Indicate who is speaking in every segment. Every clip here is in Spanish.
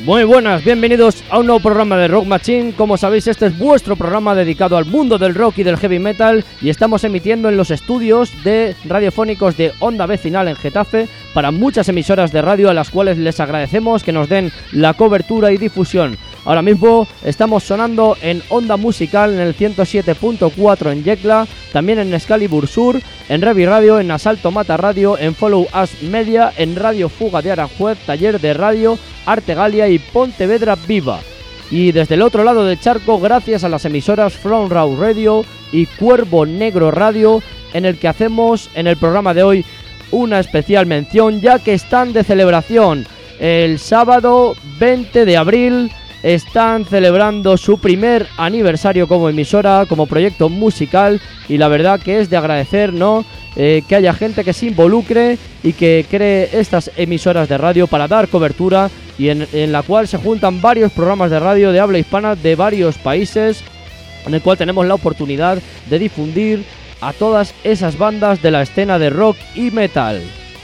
Speaker 1: Muy buenas, bienvenidos a un nuevo programa de Rock Machine. Como sabéis, este es vuestro programa dedicado al mundo del rock y del heavy metal, y estamos emitiendo en los estudios de radiofónicos de Onda Vecinal en Getafe para muchas emisoras de radio, a las cuales les agradecemos que nos den la cobertura y difusión. Ahora mismo estamos sonando en Onda Musical en el 107.4 en Yecla, también en Excalibur Sur, en Revi Radio, en Asalto Mata Radio, en Follow Us Media, en Radio Fuga de Aranjuez, Taller de Radio, Artegalia y Pontevedra Viva. Y desde el otro lado del charco, gracias a las emisoras From Raw Radio y Cuervo Negro Radio, en el que hacemos en el programa de hoy una especial mención, ya que están de celebración. El sábado 20 de abril están celebrando su primer aniversario como emisora, como proyecto musical, y la verdad que es de agradecer, ¿no? Que haya gente que se involucre y que cree estas emisoras de radio para dar cobertura, y en la cual se juntan varios programas de radio de habla hispana de varios países, en el cual tenemos la oportunidad de difundir a todas esas bandas de la escena de rock y metal.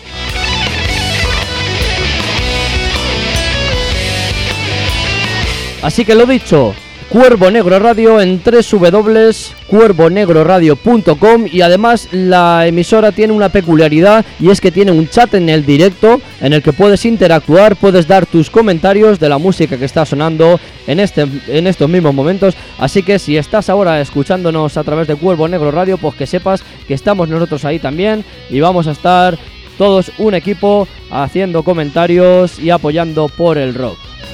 Speaker 1: Así que lo dicho, Cuervo Negro Radio en www.cuervonegroradio.com, y además la emisora tiene una peculiaridad, y es que tiene un chat en el directo en el que puedes interactuar, puedes dar tus comentarios de la música que está sonando en estos mismos momentos. Así que si estás ahora escuchándonos a través de Cuervo Negro Radio, pues que sepas que estamos nosotros ahí también, y vamos a estar todos un equipo haciendo comentarios y apoyando por el rock.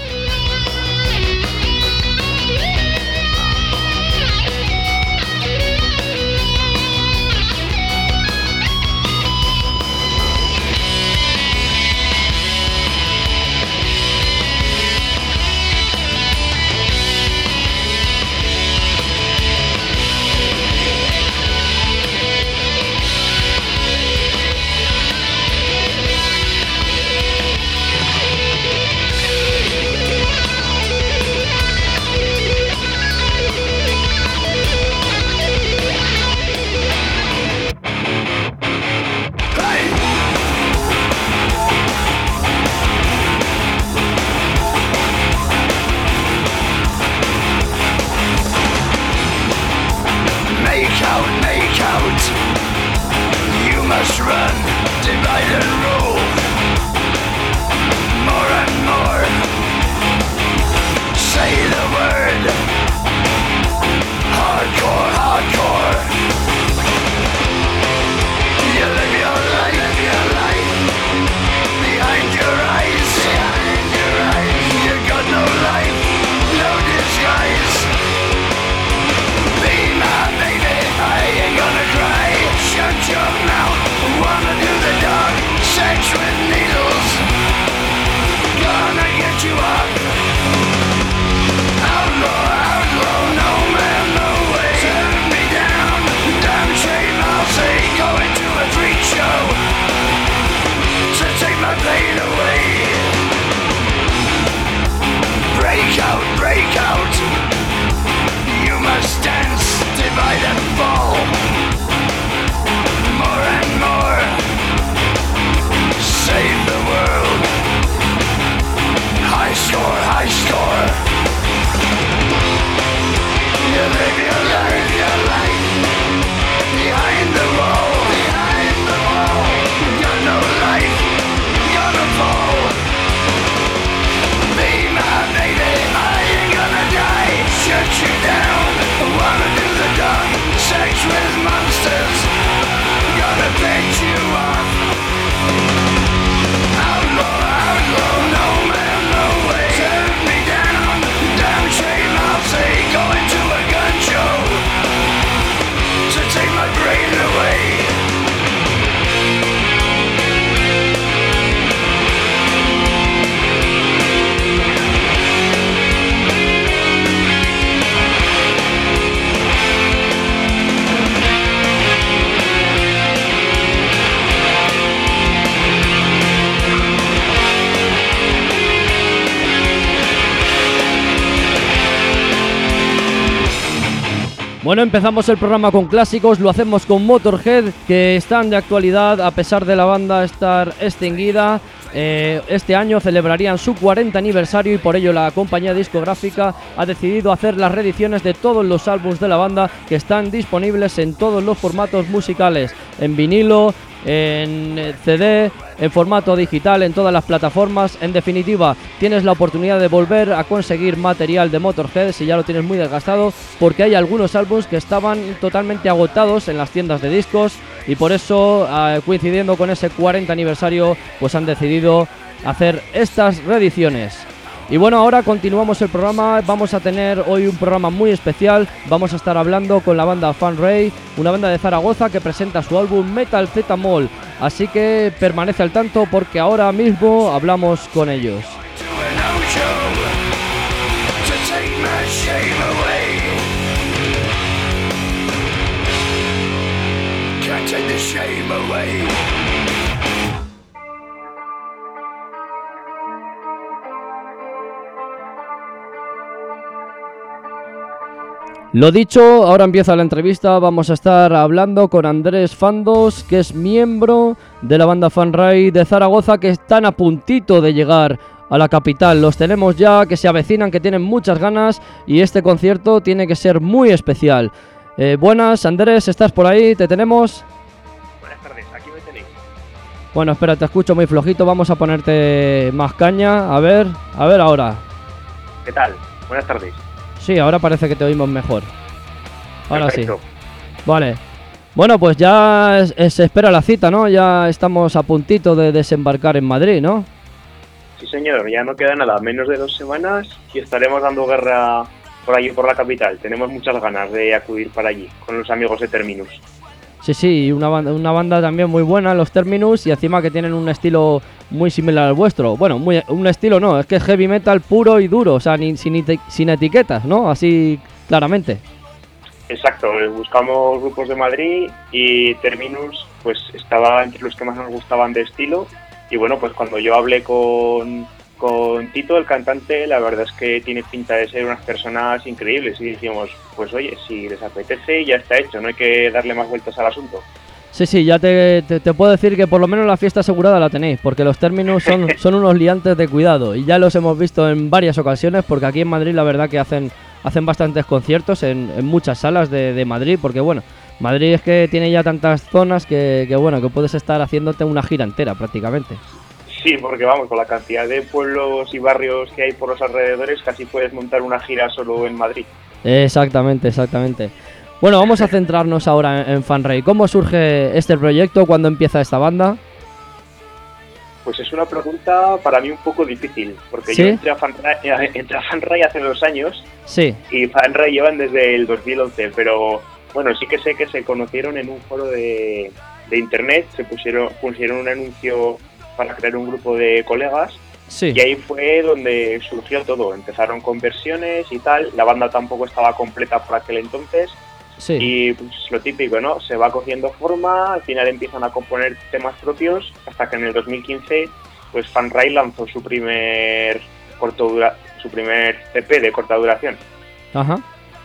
Speaker 1: Bueno, empezamos el programa con clásicos, lo hacemos con Motorhead, que están de actualidad a pesar de la banda estar extinguida. este año celebrarían su 40 aniversario y por ello la compañía discográfica ha decidido hacer las reediciones de todos los álbumes de la banda, que están disponibles en todos los formatos musicales, en vinilo, en CD, en formato digital, en todas las plataformas. En definitiva, tienes la oportunidad de volver a conseguir material de Motorhead si ya lo tienes muy desgastado, porque hay algunos álbumes que estaban totalmente agotados en las tiendas de discos y por eso, coincidiendo con ese 40 aniversario, pues han decidido hacer estas reediciones. Y bueno, ahora continuamos el programa. Vamos a tener hoy un programa muy especial. Vamos a estar hablando con la banda Fan Ray, una banda de Zaragoza que presenta su álbum Metal Z Mall. Así que permanece al tanto porque ahora mismo hablamos con ellos. Lo dicho, ahora empieza la entrevista. Vamos a estar hablando con Andrés Fandos, que es miembro de la banda Fan Ray de Zaragoza, que están a puntito de llegar a la capital. Los tenemos ya, que se avecinan, que tienen muchas ganas y este concierto tiene que ser muy especial. Buenas, Andrés, ¿estás por ahí? ¿Te tenemos?
Speaker 2: Buenas tardes, aquí me tenéis.
Speaker 1: Bueno, espera, te escucho muy flojito. Vamos a ponerte más caña. A ver ahora.
Speaker 2: ¿Qué tal? Buenas tardes.
Speaker 1: Sí, ahora parece que te oímos mejor. Ahora
Speaker 2: Perfecto.
Speaker 1: Sí. Vale. Bueno, pues ya se espera la cita, ¿no? Ya estamos a puntito de desembarcar en Madrid, ¿no?
Speaker 2: Sí, señor, ya no queda nada, menos de 2 semanas y estaremos dando guerra por allí, por la capital. Tenemos muchas ganas de acudir para allí, con los amigos de Terminus.
Speaker 1: Sí, una banda también muy buena, los Terminus, y encima que tienen un estilo muy similar al vuestro. Bueno, un estilo no, es que es heavy metal puro y duro, o sea, sin etiquetas, ¿no? Así claramente.
Speaker 2: Exacto, buscamos grupos de Madrid y Terminus pues estaba entre los que más nos gustaban de estilo. Y bueno, pues cuando yo hablé con Tito, el cantante, la verdad es que tiene pinta de ser unas personas increíbles y dijimos, pues oye, si les apetece ya está hecho, no hay que darle más vueltas al asunto.
Speaker 1: Sí, ya te puedo decir que por lo menos la fiesta asegurada la tenéis, porque los Terminus son unos liantes de cuidado y ya los hemos visto en varias ocasiones, porque aquí en Madrid la verdad que hacen bastantes conciertos en muchas salas de Madrid, porque bueno, Madrid es que tiene ya tantas zonas que bueno, que puedes estar haciéndote una gira entera prácticamente.
Speaker 2: Sí, porque vamos, con la cantidad de pueblos y barrios que hay por los alrededores, casi puedes montar una gira solo en Madrid.
Speaker 1: Exactamente. Bueno, vamos a centrarnos ahora en Fan Ray. ¿Cómo surge este proyecto? ¿Cuándo empieza esta banda?
Speaker 2: Pues es una pregunta para mí un poco difícil, porque
Speaker 1: ¿Sí?
Speaker 2: yo entré a Fan Ray hace 2 años.
Speaker 1: Sí.
Speaker 2: Y Fan Ray llevan desde el 2011, pero bueno, sí que sé que se conocieron en un foro de internet, se pusieron un anuncio para crear un grupo de colegas.
Speaker 1: Sí.
Speaker 2: Y ahí fue donde surgió todo. Empezaron con versiones y tal, la banda tampoco estaba completa por aquel entonces.
Speaker 1: Sí.
Speaker 2: Y pues lo típico, ¿no? Se va cogiendo forma, al final empiezan a componer temas propios, hasta que en el 2015 pues Fan Ray lanzó su primer EP de corta duración.
Speaker 1: Ajá.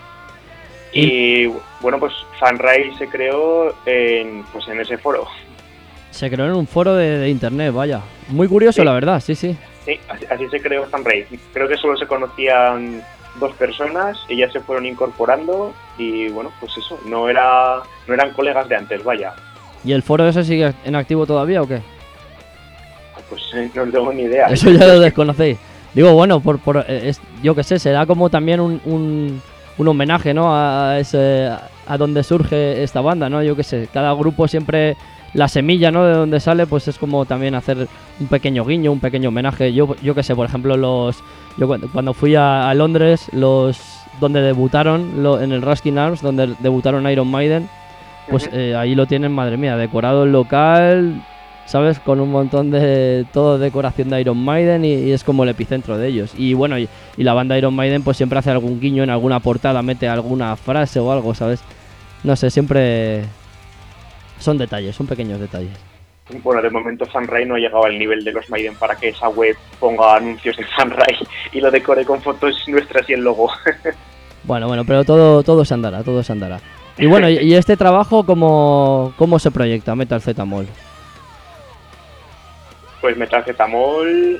Speaker 2: Y bueno, pues Fan Ray se creó en ese foro.
Speaker 1: Se creó en un foro de internet, vaya. Muy curioso,
Speaker 2: Sí.
Speaker 1: La verdad, sí.
Speaker 2: Sí, así se creó Fan Ray. Creo que solo se conocían 2 personas, ellas se fueron incorporando y bueno, pues eso, no eran colegas de antes, vaya.
Speaker 1: ¿Y el foro ese sigue en activo todavía o qué?
Speaker 2: Pues no tengo ni idea.
Speaker 1: Eso ya lo desconocéis. Digo, bueno, yo qué sé, será como también un homenaje, ¿no? A donde surge esta banda, ¿no? Yo qué sé, cada grupo siempre, la semilla, ¿no? De donde sale, pues es como también hacer un pequeño guiño, un pequeño homenaje. Yo qué sé, por ejemplo, yo cuando fui a Londres, donde debutaron, en el Ruskin Arms, donde debutaron Iron Maiden, pues ahí lo tienen, madre mía, decorado el local, ¿sabes? Con un montón de todo decoración de Iron Maiden y es como el epicentro de ellos. Y bueno, y la banda Iron Maiden pues siempre hace algún guiño en alguna portada, mete alguna frase o algo, ¿sabes? No sé, siempre son detalles, son pequeños detalles.
Speaker 2: Bueno, de momento Fan Ray no ha llegado al nivel de los Maiden para que esa web ponga anuncios de Fan Ray y lo decore con fotos nuestras y el logo.
Speaker 1: Bueno, pero todo se andará, todo se andará. Y bueno, y este trabajo, ¿cómo se proyecta, Metal Z Mall?
Speaker 2: Pues metalcetamol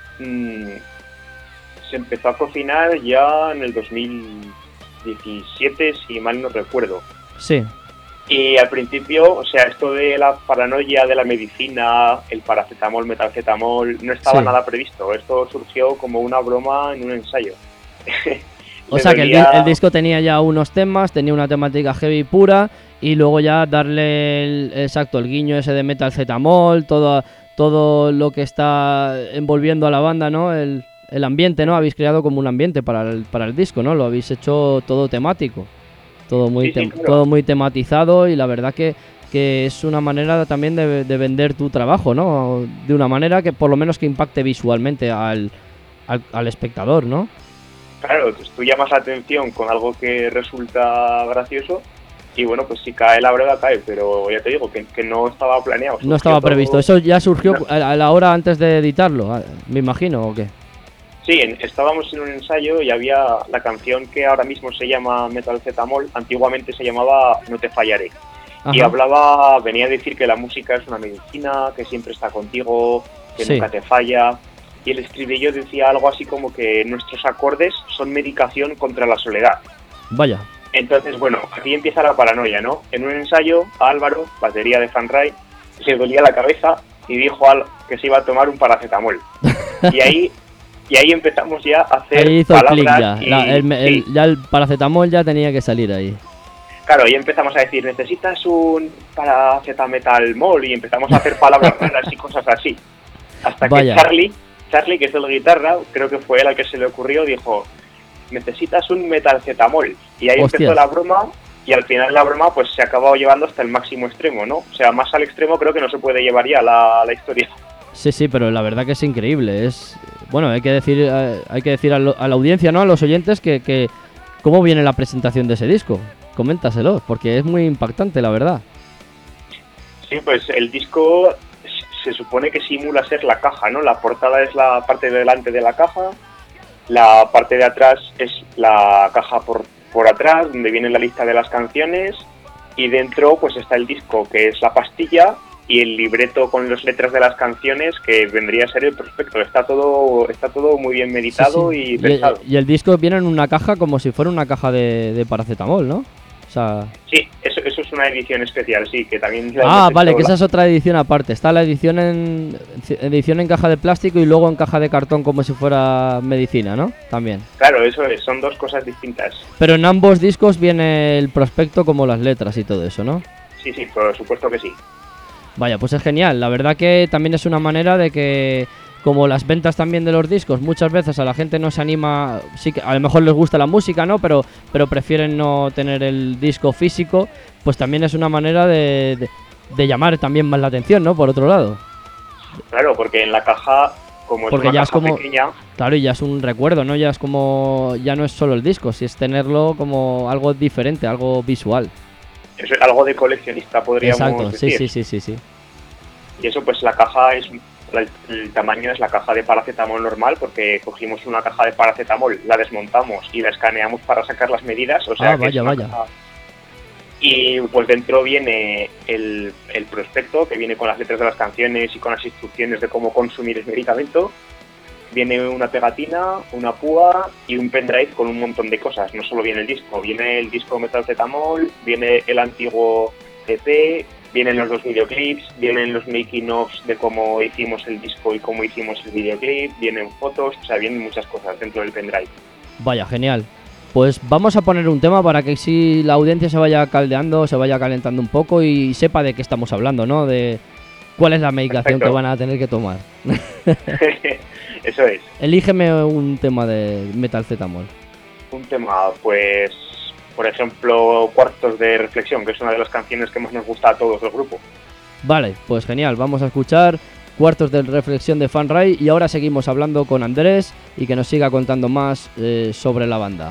Speaker 2: se empezó a cocinar ya en el 2017, si mal no recuerdo.
Speaker 1: Sí.
Speaker 2: Y al principio, o sea, esto de la paranoia de la medicina, el paracetamol, metalcetamol, no estaba nada previsto. Esto surgió como una broma en un ensayo.
Speaker 1: O sea que el disco tenía ya unos temas, tenía una temática heavy pura, y luego ya darle el guiño ese de metalcetamol, todo lo que está envolviendo a la banda, ¿no? El ambiente, ¿no? Habéis creado como un ambiente para el disco, ¿no? Lo habéis hecho todo temático. Todo muy,
Speaker 2: claro.
Speaker 1: todo muy tematizado, y la verdad que es una manera también de vender tu trabajo, ¿no? De una manera que por lo menos que impacte visualmente al espectador, ¿no?
Speaker 2: Claro, pues tú llamas la atención con algo que resulta gracioso y bueno, pues si cae la breva cae, pero ya te digo que no estaba planeado.
Speaker 1: No estaba previsto, eso ya surgió a la hora antes de editarlo, me imagino, ¿o qué?
Speaker 2: Sí, estábamos en un ensayo y había la canción que ahora mismo se llama Metalcetamol, antiguamente se llamaba No te fallaré. Ajá. Y venía a decir que la música es una medicina, que siempre está contigo, que nunca te falla. Y el estribillo decía algo así como que nuestros acordes son medicación contra la soledad.
Speaker 1: Vaya.
Speaker 2: Entonces, bueno, aquí empieza la paranoia, ¿no? En un ensayo, a Álvaro, batería de Fanray, le dolía la cabeza y dijo que se iba a tomar un paracetamol. Y ahí empezamos ya a hacer
Speaker 1: ahí hizo
Speaker 2: palabras.
Speaker 1: Click ya. Ya el paracetamol ya tenía que salir ahí.
Speaker 2: Claro, ahí empezamos a decir, necesitas un paracetametalmol, y empezamos a hacer palabras raras y cosas así. Hasta que Charlie, que es el guitarra, creo que fue él al que se le ocurrió, dijo, necesitas un metalcetamol. Y ahí empezó la broma, y al final la broma pues se ha acabado llevando hasta el máximo extremo, ¿no? O sea, más al extremo creo que no se puede llevar ya la historia.
Speaker 1: Sí, pero la verdad que es increíble. Bueno, hay que decir a la audiencia, ¿no? A los oyentes que cómo viene la presentación de ese disco. Coméntaselo, porque es muy impactante, la verdad.
Speaker 2: Sí, pues el disco se supone que simula ser la caja, ¿no? La portada es la parte de delante de la caja, la parte de atrás es la caja por atrás, donde viene la lista de las canciones, y dentro pues está el disco, que es la pastilla, y el libreto con las letras de las canciones, que vendría a ser el prospecto. Está todo muy bien meditado y pensado.
Speaker 1: Y el disco viene en una caja como si fuera una caja de paracetamol, ¿no? O sea...
Speaker 2: Sí, eso es una edición especial, sí, que también...
Speaker 1: vale, que esa es otra edición aparte. Está la edición en caja de plástico y luego en caja de cartón como si fuera medicina, ¿no? También.
Speaker 2: Claro, eso son dos cosas distintas.
Speaker 1: Pero en ambos discos viene el prospecto como las letras y todo eso, ¿no?
Speaker 2: Sí, por supuesto que sí.
Speaker 1: Vaya, pues es genial. La verdad que también es una manera de que, como las ventas también de los discos, muchas veces a la gente no se anima, sí que a lo mejor les gusta la música, ¿no? Pero prefieren no tener el disco físico, pues también es una manera de llamar también más la atención, ¿no? Por otro lado.
Speaker 2: Claro, porque en la caja, como es una caja pequeña...
Speaker 1: Claro, y ya es un recuerdo, ¿no? Ya no es solo el disco, si es tenerlo como algo diferente, algo visual.
Speaker 2: Eso es algo de coleccionista, podríamos decir.
Speaker 1: Exacto, sí.
Speaker 2: Y eso, pues la caja el tamaño es la caja de paracetamol normal, porque cogimos una caja de paracetamol, la desmontamos y la escaneamos para sacar las medidas. O sea,
Speaker 1: vaya.
Speaker 2: Caja. Y pues dentro viene el prospecto, que viene con las letras de las canciones y con las instrucciones de cómo consumir el medicamento. Viene una pegatina, una púa y un pendrive con un montón de cosas. No solo viene el disco metalcetamol, viene el antiguo EP, vienen los dos videoclips, vienen los making-ofs de cómo hicimos el disco y cómo hicimos el videoclip, vienen fotos, o sea, vienen muchas cosas dentro del pendrive.
Speaker 1: Vaya, genial. Pues vamos a poner un tema para que si la audiencia se vaya caldeando, se vaya calentando un poco y sepa de qué estamos hablando, ¿no? De cuál es la medicación que van a tener que tomar.
Speaker 2: Eso es.
Speaker 1: Elígeme un tema de metalcetamol.
Speaker 2: Un tema, pues, por ejemplo, Cuartos de Reflexión, que es una de las canciones que más nos gusta a todos del grupo.
Speaker 1: Vale, pues genial. Vamos a escuchar Cuartos de Reflexión de Fanray y ahora seguimos hablando con Andrés y que nos siga contando más sobre la banda.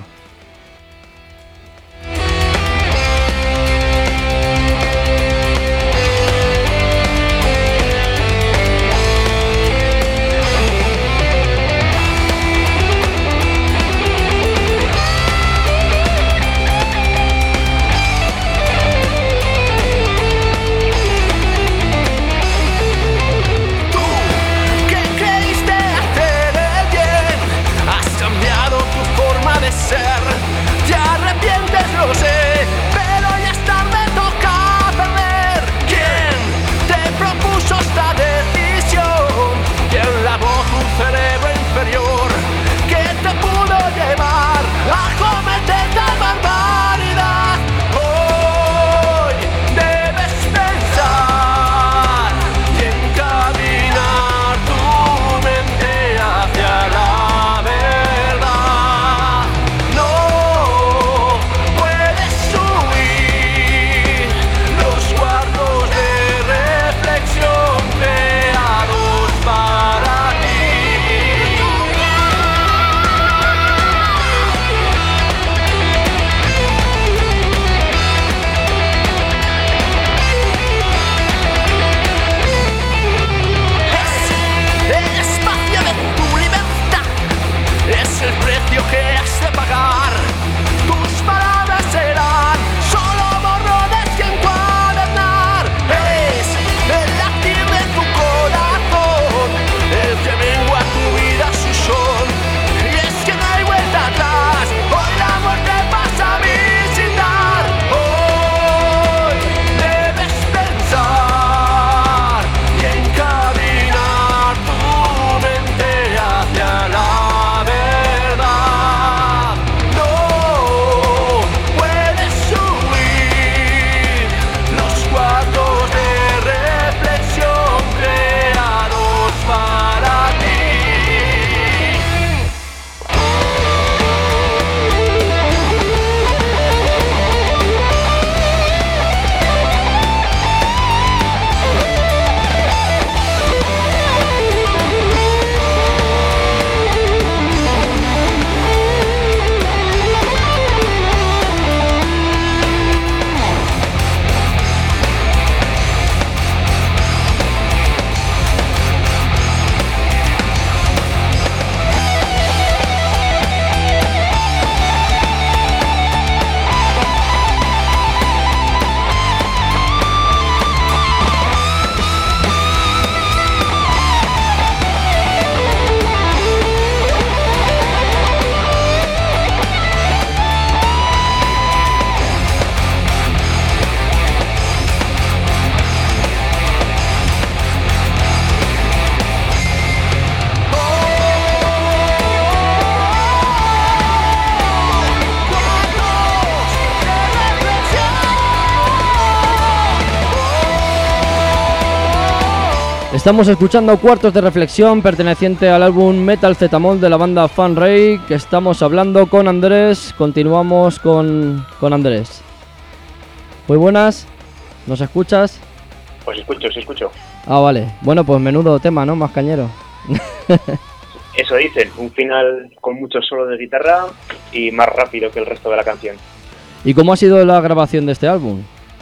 Speaker 1: Estamos escuchando Cuartos de Reflexión, perteneciente al álbum Metal Zetamol de la banda Fan Ray, que estamos hablando con Andrés. Continuamos con Andrés. Muy buenas, ¿nos escuchas?
Speaker 2: Pues escucho, sí escucho.
Speaker 1: Ah, vale. Bueno, pues menudo tema, ¿no? Más cañero.
Speaker 2: Eso dicen, un final con mucho solo de guitarra y más rápido que el resto de la canción.
Speaker 1: ¿Y cómo ha sido la grabación de este álbum?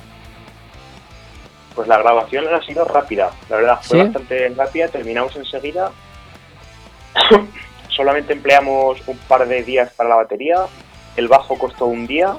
Speaker 2: Pues la grabación ha sido rápida, la verdad, fue
Speaker 1: ¿Sí?
Speaker 2: bastante rápida, terminamos enseguida. Solamente empleamos un par de días para la batería, el bajo costó un día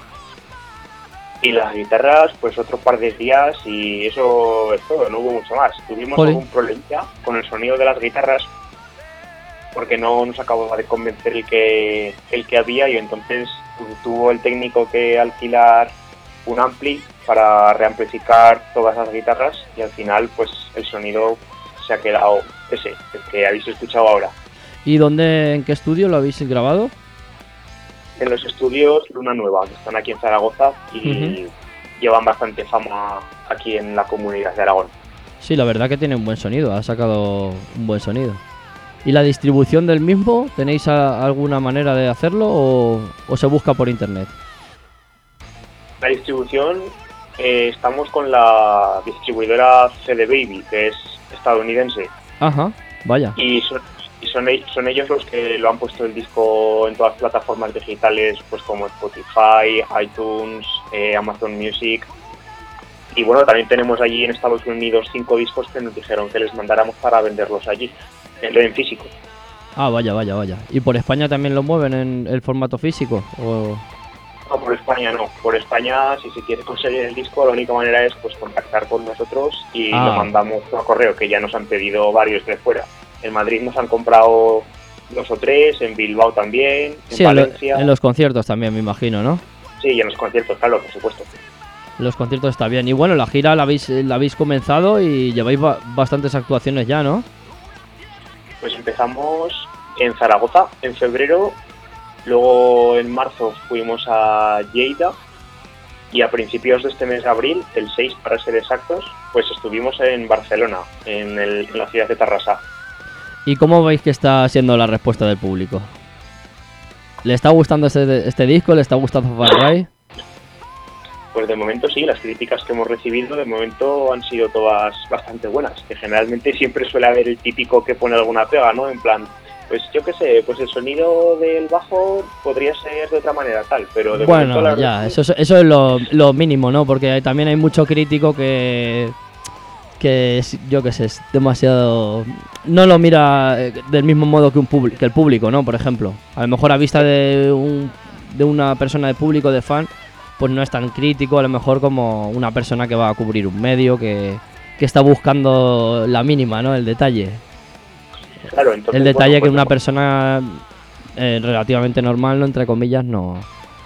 Speaker 2: y las guitarras pues otro par de días y eso es todo, no hubo mucho más. Tuvimos algún problema con el sonido de las guitarras porque no nos acababa de convencer el que había y entonces tuvo el técnico que alquilar un ampli para reamplificar todas las guitarras y al final pues el sonido se ha quedado el que habéis escuchado ahora.
Speaker 1: ¿Y en qué estudio lo habéis grabado?
Speaker 2: En los estudios Luna Nueva, que están aquí en Zaragoza y llevan bastante fama aquí en la comunidad de Aragón.
Speaker 1: Sí, la verdad que tiene un buen sonido, ha sacado un buen sonido. ¿Y la distribución del mismo? ¿Tenéis alguna manera de hacerlo o se busca por internet?
Speaker 2: La distribución, estamos con la distribuidora CD Baby, que es estadounidense.
Speaker 1: Ajá, vaya.
Speaker 2: Y son ellos los que lo han puesto el disco en todas las plataformas digitales, pues como Spotify, iTunes, Amazon Music. Y bueno, también tenemos allí en Estados Unidos 5 discos que nos dijeron que les mandáramos para venderlos allí, en físico.
Speaker 1: Ah, vaya. ¿Y por España también lo mueven en el formato físico? ¿O?
Speaker 2: No, por España no. Por España, si se quiere conseguir el disco, la única manera es pues contactar con nosotros y lo mandamos por correo, que ya nos han pedido varios de fuera. En Madrid nos han comprado 2 o 3, en Bilbao también, en Valencia.
Speaker 1: En los conciertos también, me imagino, ¿no?
Speaker 2: Sí, y en los conciertos, claro, por supuesto.
Speaker 1: Los conciertos está bien. Y bueno, la gira la habéis comenzado y lleváis bastantes actuaciones ya, ¿no?
Speaker 2: Pues empezamos en Zaragoza en febrero, luego en marzo fuimos a Lleida y a principios de este mes de abril, el 6 para ser exactos, pues estuvimos en Barcelona, en la ciudad de Tarrasa.
Speaker 1: ¿Y cómo veis que está siendo la respuesta del público? ¿Le está gustando este disco? ¿Le está gustando Fan Ray?
Speaker 2: Pues de momento sí, las críticas que hemos recibido de momento han sido todas bastante buenas, que generalmente siempre suele haber el típico que pone alguna pega, ¿no? En plan, pues yo qué sé, pues el sonido del bajo podría ser de otra manera tal, pero de momento
Speaker 1: bueno, ya, eso es lo mínimo, ¿no? Porque también hay mucho crítico que yo qué sé, es demasiado... No lo mira del mismo modo que el público, ¿no? Por ejemplo, a lo mejor a vista de una persona de público, de fan, pues no es tan crítico a lo mejor como una persona que va a cubrir un medio, que está buscando la mínima, ¿no? El detalle.
Speaker 2: Claro, entonces,
Speaker 1: el detalle
Speaker 2: bueno, pues
Speaker 1: que una persona relativamente normal, ¿no? Entre comillas, no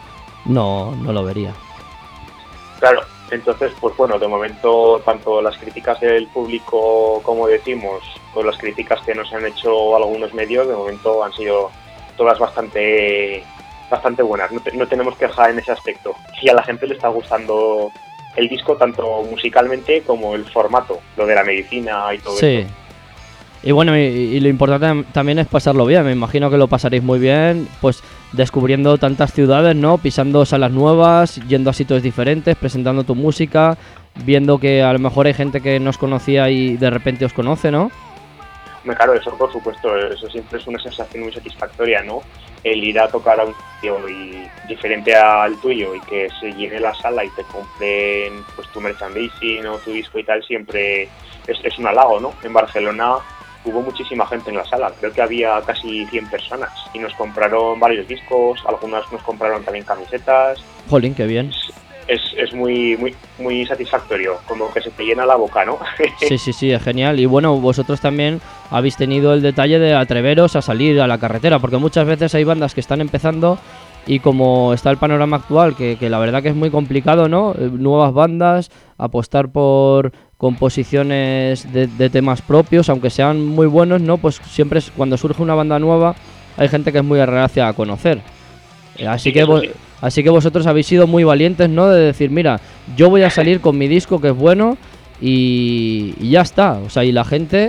Speaker 1: lo vería.
Speaker 2: Claro, entonces, pues bueno, de momento tanto las críticas del público, como decimos, o las críticas que nos han hecho algunos medios, de momento han sido todas bastante buenas. No tenemos queja en ese aspecto. Y a la gente le está gustando el disco tanto musicalmente como el formato, lo de la medicina y todo eso.
Speaker 1: Sí. Y bueno, y lo importante también es pasarlo bien. Me imagino que lo pasaréis muy bien, pues descubriendo tantas ciudades, ¿no? Pisando salas nuevas, yendo a sitios diferentes, presentando tu música, viendo que a lo mejor hay gente que no os conocía y de repente os conoce, ¿no?
Speaker 2: Claro, eso por supuesto, eso siempre es una sensación muy satisfactoria, ¿no? El ir a tocar a un sitio diferente al tuyo y que se llene la sala y te compren pues tu merchandising o tu disco y tal, siempre es un halago, ¿no? En Barcelona hubo muchísima gente en la sala, creo que había casi 100 personas y nos compraron varios discos, algunas nos compraron también camisetas.
Speaker 1: Jolín, qué bien.
Speaker 2: Es muy satisfactorio, como que se te llena la boca, ¿no?
Speaker 1: Sí, es genial. Y bueno, vosotros también habéis tenido el detalle de atreveros a salir a la carretera, porque muchas veces hay bandas que están empezando y como está el panorama actual, que la verdad que es muy complicado, ¿no? Nuevas bandas, apostar por composiciones de temas propios, aunque sean muy buenos, ¿no? Pues siempre cuando surge una banda nueva hay gente que es muy reacia a conocer. Así que vosotros habéis sido muy valientes, ¿no? De decir, mira, yo voy a salir con mi disco que es bueno y ya está. O sea, y la gente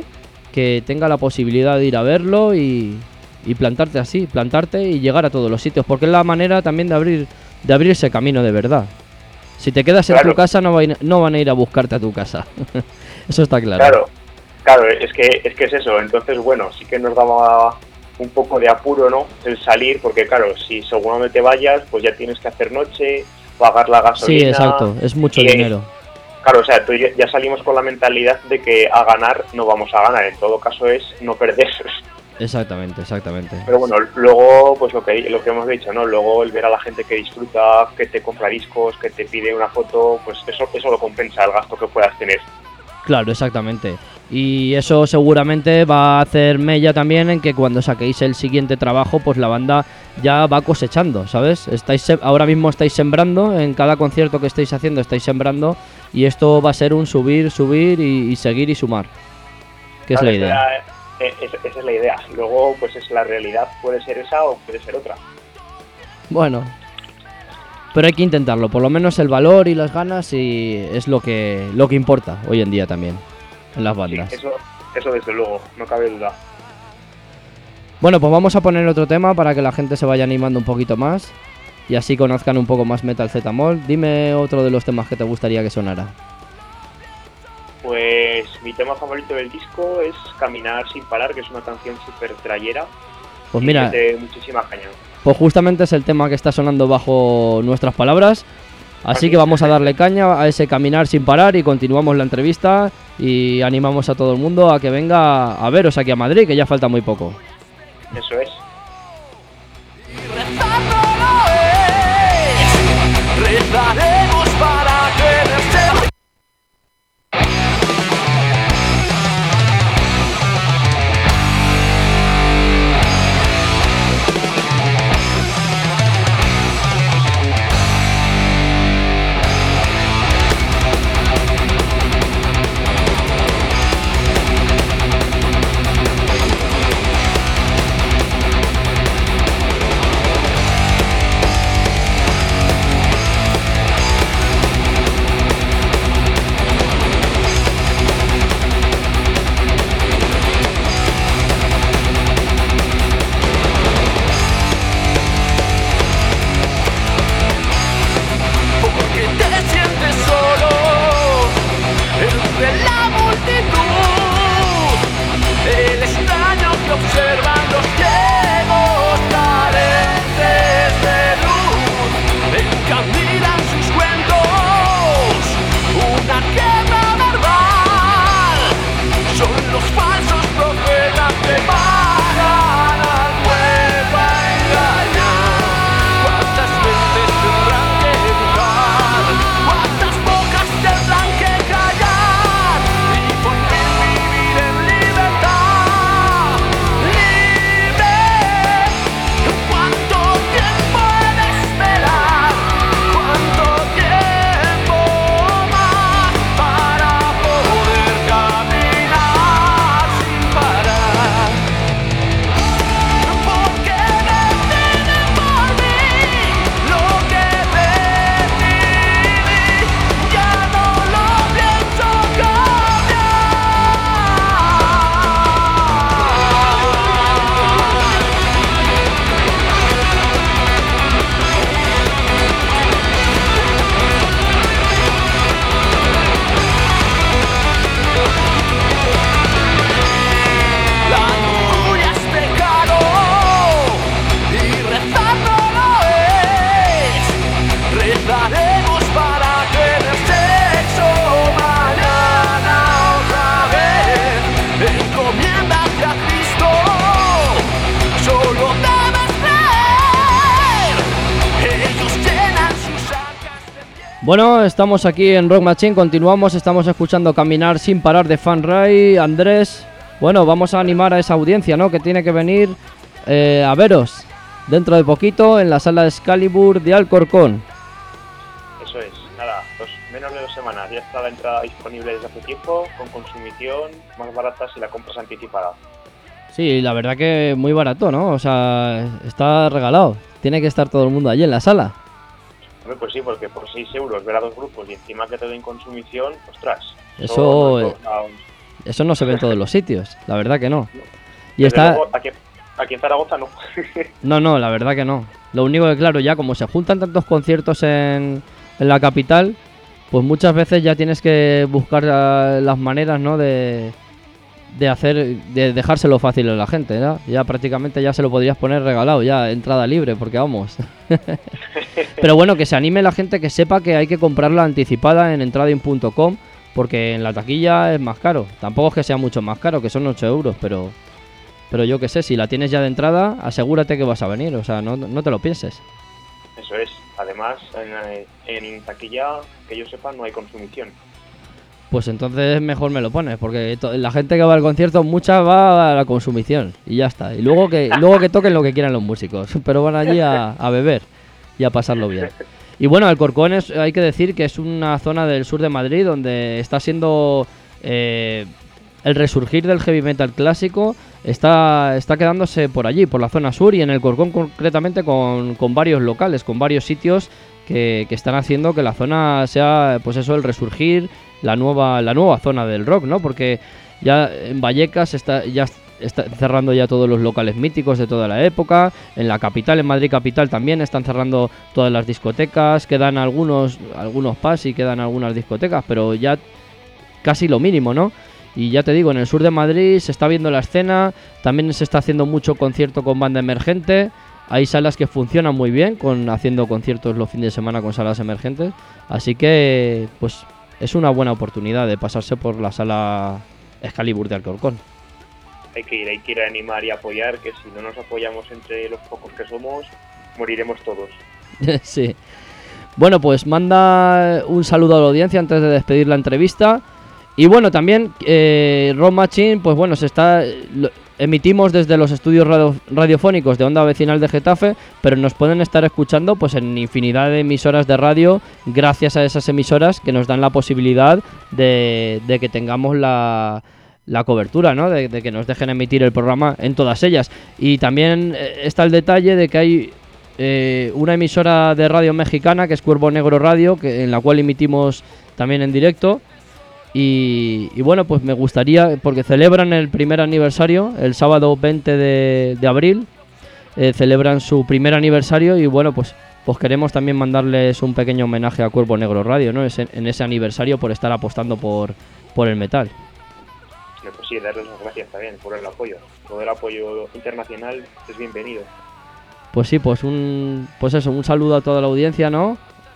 Speaker 1: que tenga la posibilidad de ir a verlo y plantarte y llegar a todos los sitios, porque es la manera también de abrir ese camino de verdad. Si te quedas en tu casa no van a ir a buscarte a tu casa. Eso está claro.
Speaker 2: Claro, es que es eso. Entonces, bueno, sí que nos daba un poco de apuro, ¿no? El salir, porque claro, si seguramente vayas, pues ya tienes que hacer noche, pagar la gasolina.
Speaker 1: Sí, exacto, es mucho dinero.
Speaker 2: Claro, o sea, tú ya salimos con la mentalidad de que a ganar no vamos a ganar, en todo caso es no perder.
Speaker 1: Exactamente.
Speaker 2: Pero bueno, luego, pues lo que hemos dicho, ¿no? Luego el ver a la gente que disfruta, que te compra discos, que te pide una foto, pues eso lo compensa el gasto que puedas tener.
Speaker 1: Claro, exactamente. Y eso seguramente va a hacer mella también en que cuando saquéis el siguiente trabajo, pues la banda ya va cosechando, ¿sabes? Ahora mismo estáis sembrando, en cada concierto que estáis haciendo estáis sembrando, y esto va a ser un subir y seguir y sumar. Que es la idea.
Speaker 2: Esa es la idea. Luego, pues es la realidad, puede ser esa o puede ser otra. Bueno.
Speaker 1: Pero hay que intentarlo, por lo menos el valor y las ganas y es lo que importa hoy en día también en las bandas.
Speaker 2: Sí, eso desde luego, no cabe duda.
Speaker 1: Bueno, pues vamos a poner otro tema para que la gente se vaya animando un poquito más y así conozcan un poco más Metal Z-Mold. Dime otro de los temas que te gustaría que sonara.
Speaker 2: Pues mi tema favorito del disco es Caminar sin parar, que es una canción súper trayera.
Speaker 1: Pues mira,
Speaker 2: de muchísima caña.
Speaker 1: Pues justamente es el tema que está sonando bajo nuestras palabras. Así que vamos a darle caña a ese Caminar sin parar y continuamos la entrevista y animamos a todo el mundo a que venga a veros aquí a Madrid, que ya falta muy poco.
Speaker 2: Eso es.
Speaker 3: Rezaremos para que no.
Speaker 1: Bueno, estamos aquí en Rock Machine, continuamos, estamos escuchando Caminar sin parar de Fan Ray. Andrés, bueno, vamos a animar a esa audiencia, ¿no? Que tiene que venir a veros dentro de poquito en la sala de Excalibur de Alcorcón.
Speaker 2: Eso es, nada, menos de 2 semanas, ya está la entrada disponible desde hace tiempo, con consumición más barata si la compras anticipada.
Speaker 1: Sí, la verdad que muy barato, ¿no? O sea, está regalado, tiene que estar todo el mundo allí en la sala.
Speaker 2: Pues sí, porque por 6 euros ver a 2 grupos y encima que te den consumición, ostras.
Speaker 1: Eso Eso no se ve en todos los sitios, la verdad que no. Y
Speaker 2: Desde
Speaker 1: está...
Speaker 2: luego, aquí en Zaragoza no.
Speaker 1: No, la verdad que no. Lo único que, claro, ya como se juntan tantos conciertos en la capital, pues muchas veces ya tienes que buscar las maneras, ¿no? de dejárselo fácil a la gente, ¿no? Ya prácticamente ya se lo podrías poner regalado, ya entrada libre, porque vamos. Pero bueno, que se anime la gente, que sepa que hay que comprarla anticipada en entradin.com, porque en la taquilla es más caro. Tampoco es que sea mucho más caro, que son 8 euros, pero yo que sé, si la tienes ya de entrada, asegúrate que vas a venir, o sea, no te lo pienses.
Speaker 2: Eso es. Además, en taquilla, que yo sepa, no hay consumición.
Speaker 1: Pues entonces mejor me lo pones, porque la gente que va al concierto, mucha va a la consumición y ya está. Y luego que toquen lo que quieran los músicos, pero van allí a beber y a pasarlo bien. Y bueno, Alcorcón hay que decir que es una zona del sur de Madrid donde está siendo el resurgir del heavy metal clásico, está quedándose por allí, por la zona sur, y en Alcorcón concretamente con varios locales, con varios sitios que están haciendo que la zona sea, pues eso, el resurgir, la nueva zona del rock, ¿no? Porque ya en Vallecas está cerrando ya todos los locales míticos de toda la época. En la capital, en Madrid capital, también están cerrando todas las discotecas. Quedan algunos pubs y quedan algunas discotecas, pero ya casi lo mínimo, ¿no? Y ya te digo, en el sur de Madrid se está viendo la escena. También se está haciendo mucho concierto con banda emergente. Hay salas que funcionan muy bien haciendo conciertos los fines de semana con salas emergentes. Así que, pues, es una buena oportunidad de pasarse por la sala Excalibur de Alcorcón.
Speaker 2: Hay que ir a animar y apoyar, que si no nos apoyamos entre los pocos que somos, moriremos todos.
Speaker 1: Sí. Bueno, pues manda un saludo a la audiencia antes de despedir la entrevista. Y bueno, también Rock Machine, pues bueno, emitimos desde los estudios radiofónicos de Onda Vecinal de Getafe, pero nos pueden estar escuchando pues en infinidad de emisoras de radio, gracias a esas emisoras que nos dan la posibilidad de que tengamos la cobertura, ¿no? De que nos dejen emitir el programa en todas ellas. Y también está el detalle de que hay una emisora de radio mexicana, que es Cuervo Negro Radio, en la cual emitimos también en directo. Y bueno, pues me gustaría, porque celebran el primer aniversario, el sábado 20 de abril, celebran su primer aniversario, y bueno, pues queremos también mandarles un pequeño homenaje a Cuervo Negro Radio, ¿no? En ese aniversario, por estar apostando por el metal.
Speaker 2: Pues sí, darles las gracias también por el apoyo. Todo el apoyo internacional es bienvenido.
Speaker 1: Pues sí, pues un saludo a toda la audiencia, ¿no?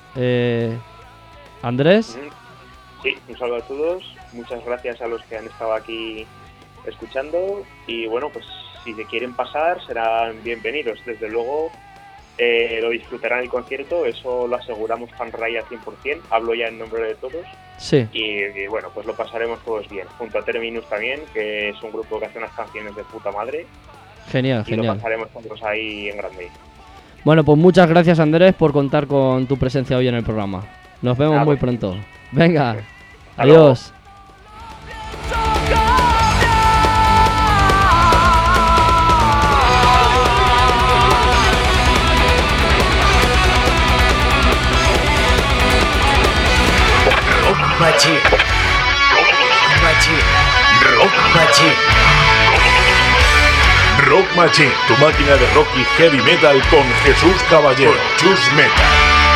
Speaker 1: Andrés.
Speaker 2: Sí, un saludo a todos. Muchas gracias a los que han estado aquí escuchando. Y bueno, pues si se quieren pasar, serán bienvenidos. Desde luego, lo disfrutarán el concierto, eso lo aseguramos Fanray al 100%. Hablo ya en nombre de todos.
Speaker 1: Sí.
Speaker 2: Y bueno, pues lo pasaremos todos bien. Junto a Terminus también, que es un grupo que hace unas canciones de puta madre.
Speaker 1: Genial.
Speaker 2: Lo pasaremos todos ahí en grande.
Speaker 1: Bueno, pues muchas gracias, Andrés, por contar con tu presencia hoy en el programa. Nos vemos muy pronto. Venga, adiós.
Speaker 4: Rock Machine, tu máquina de rock y heavy metal con Jesús Caballero. Chus Metal.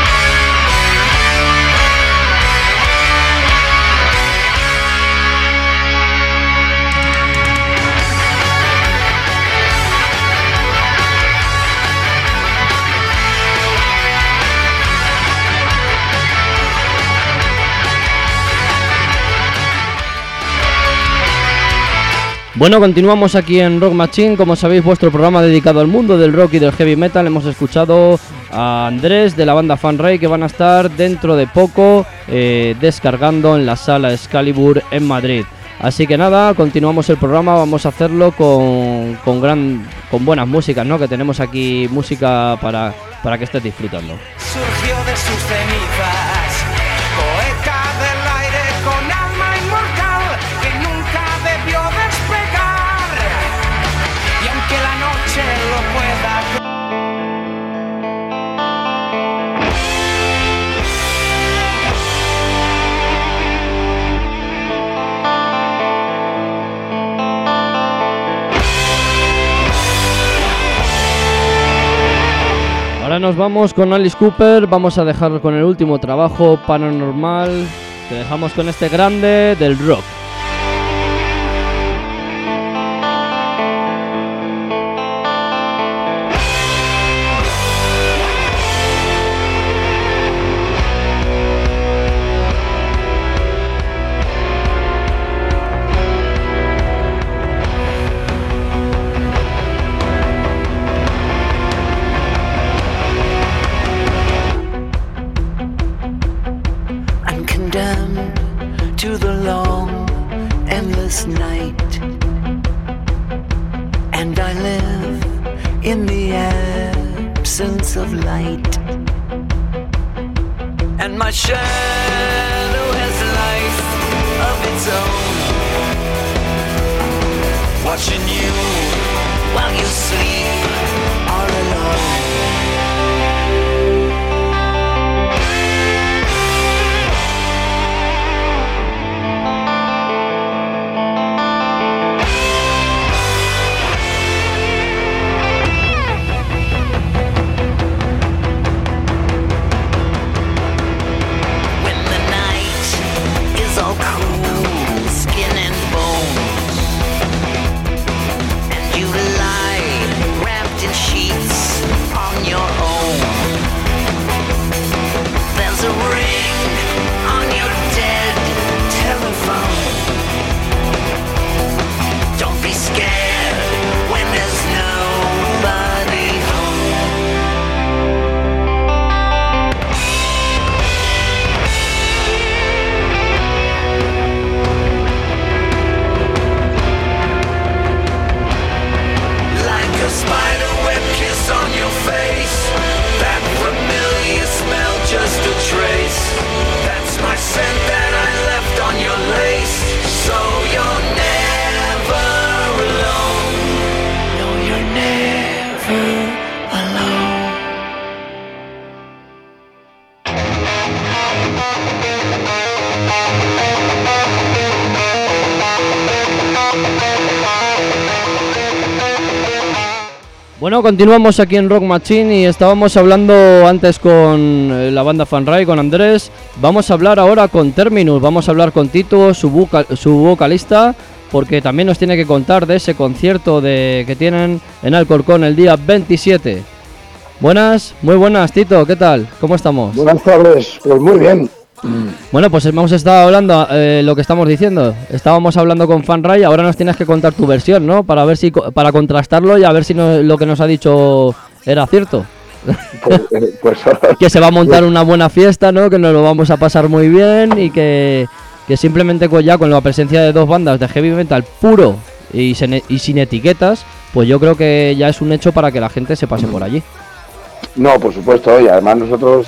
Speaker 1: Bueno, continuamos aquí en Rock Machine, como sabéis, vuestro programa dedicado al mundo del rock y del heavy metal. Hemos escuchado a Andrés de la banda Fanray, que van a estar dentro de poco descargando en la sala Excalibur en Madrid. Así que nada, continuamos el programa, vamos a hacerlo con buenas músicas, ¿no? Que tenemos aquí música para que estés disfrutando.
Speaker 3: Surgió de sus cenizas, poeta del aire con alma inmortal que nunca debió despegar. Y aunque la noche lo pueda
Speaker 1: Ahora nos vamos con Alice Cooper, vamos a dejar con el último trabajo, Paranormal. Te dejamos con este grande del rock. Bueno, continuamos aquí en Rock Machine y estábamos hablando antes con la banda Fanray, con Andrés. Vamos a hablar ahora con Terminus, vamos a hablar con Tito, su vocalista, porque también nos tiene que contar de ese concierto que tienen en Alcorcón el día 27. Buenas, muy buenas, Tito, ¿qué tal? ¿Cómo estamos?
Speaker 5: Buenas tardes, pues muy bien.
Speaker 1: Bueno, pues hemos estado hablando lo que estamos diciendo. Estábamos hablando con Fanray, ahora nos tienes que contar tu versión, ¿no? Para ver si contrastarlo y a ver si lo que nos ha dicho era cierto.
Speaker 5: Pues
Speaker 1: que se va a montar una buena fiesta, ¿no? Que nos lo vamos a pasar muy bien y que simplemente ya con la presencia de dos bandas de heavy metal puro y sin etiquetas, pues yo creo que ya es un hecho para que la gente se pase por allí.
Speaker 5: No, por supuesto, y además nosotros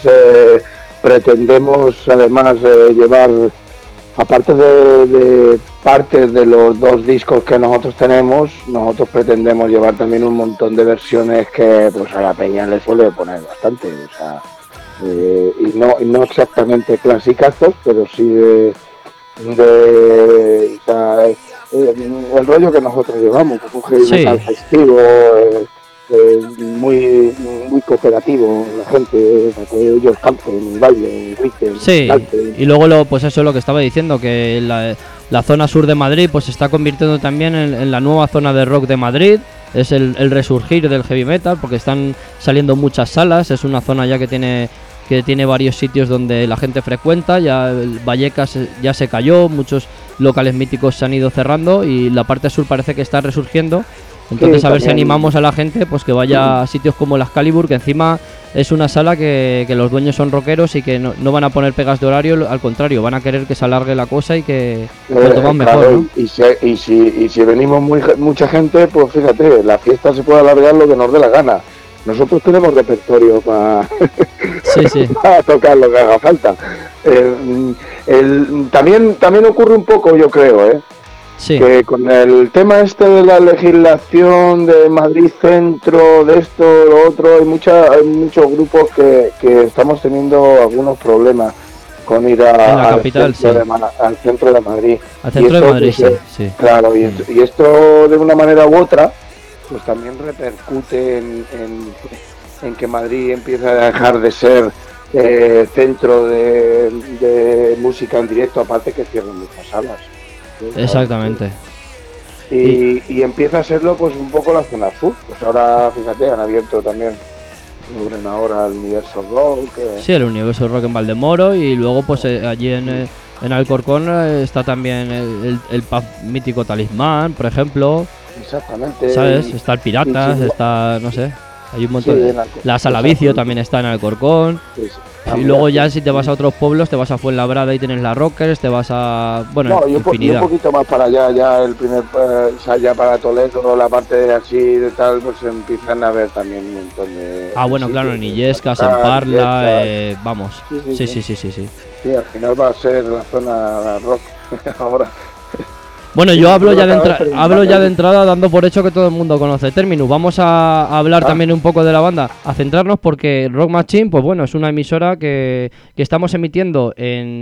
Speaker 5: pretendemos además llevar, aparte de partes de los dos discos que nosotros tenemos, nosotros pretendemos llevar también un montón de versiones que pues a la peña le suele poner bastante, o sea, y no exactamente clasicazos, pero sí o sea, el rollo que nosotros llevamos, que es un heavy metal festivo, muy cooperativo, la gente, para que ellos canten, bailen, griten, canten.
Speaker 1: Y luego pues eso es lo que estaba diciendo, que la zona sur de Madrid pues se está convirtiendo también en la nueva zona de rock de Madrid. Es el resurgir del heavy metal, porque están saliendo muchas salas, es una zona ya que tiene varios sitios donde la gente frecuenta, ya Vallecas ya se cayó, muchos locales míticos se han ido cerrando y la parte sur parece que está resurgiendo. Entonces, a ver si animamos a la gente pues que vaya a sitios como el Excalibur, que encima es una sala que los dueños son rockeros y que no van a poner pegas de horario, al contrario, van a querer que se alargue la cosa y que lo toman mejor,
Speaker 5: claro,
Speaker 1: ¿no?
Speaker 5: Y si venimos mucha gente, pues fíjate, la fiesta se puede alargar lo que nos dé la gana. Nosotros tenemos repertorio para para tocar lo que haga falta. También ocurre un poco, yo creo, que con el tema este de la legislación de Madrid Centro, de esto, lo otro, hay muchos grupos que estamos teniendo algunos problemas con ir al centro de Madrid.
Speaker 1: Al centro de Madrid, sí.
Speaker 5: Claro, y esto de una manera u otra, pues también repercute en que Madrid empieza a dejar de ser centro de música en directo, aparte que cierran muchas salas.
Speaker 1: Exactamente.
Speaker 5: Y empieza a serlo pues un poco la zona sur. Pues ahora, fíjate, han abierto también, abren ahora el Universo Rock.
Speaker 1: Sí, el Universo Rock en Valdemoro, y luego pues allí en Alcorcón está también el pub mítico Talismán, por ejemplo.
Speaker 5: Exactamente.
Speaker 1: ¿Sabes? Está el Piratas, está, no sé, hay un montón.
Speaker 5: Sí,
Speaker 1: La Sala Vicio también está en Alcorcón.
Speaker 5: Sí, sí.
Speaker 1: Y luego ya si te vas a otros pueblos, te vas a Fuenlabrada y tienes la Rockers, te vas a... Bueno,
Speaker 5: No, yo
Speaker 1: infinidad.
Speaker 5: un poquito más para allá, ya el primer, o sea, ya para Toledo, la parte de así de tal, pues empiezan a ver también un montón de...
Speaker 1: Bueno,
Speaker 5: de
Speaker 1: claro, en
Speaker 5: sitios,
Speaker 1: Illescas, en Parla, vamos.
Speaker 5: Sí. Sí, al final va a ser la zona rock ahora.
Speaker 1: Bueno, yo hablo ya de entrada dando por hecho que todo el mundo conoce Terminus. Vamos a hablar también un poco de la banda, a centrarnos, porque Rock Machine, pues bueno, es una emisora que estamos emitiendo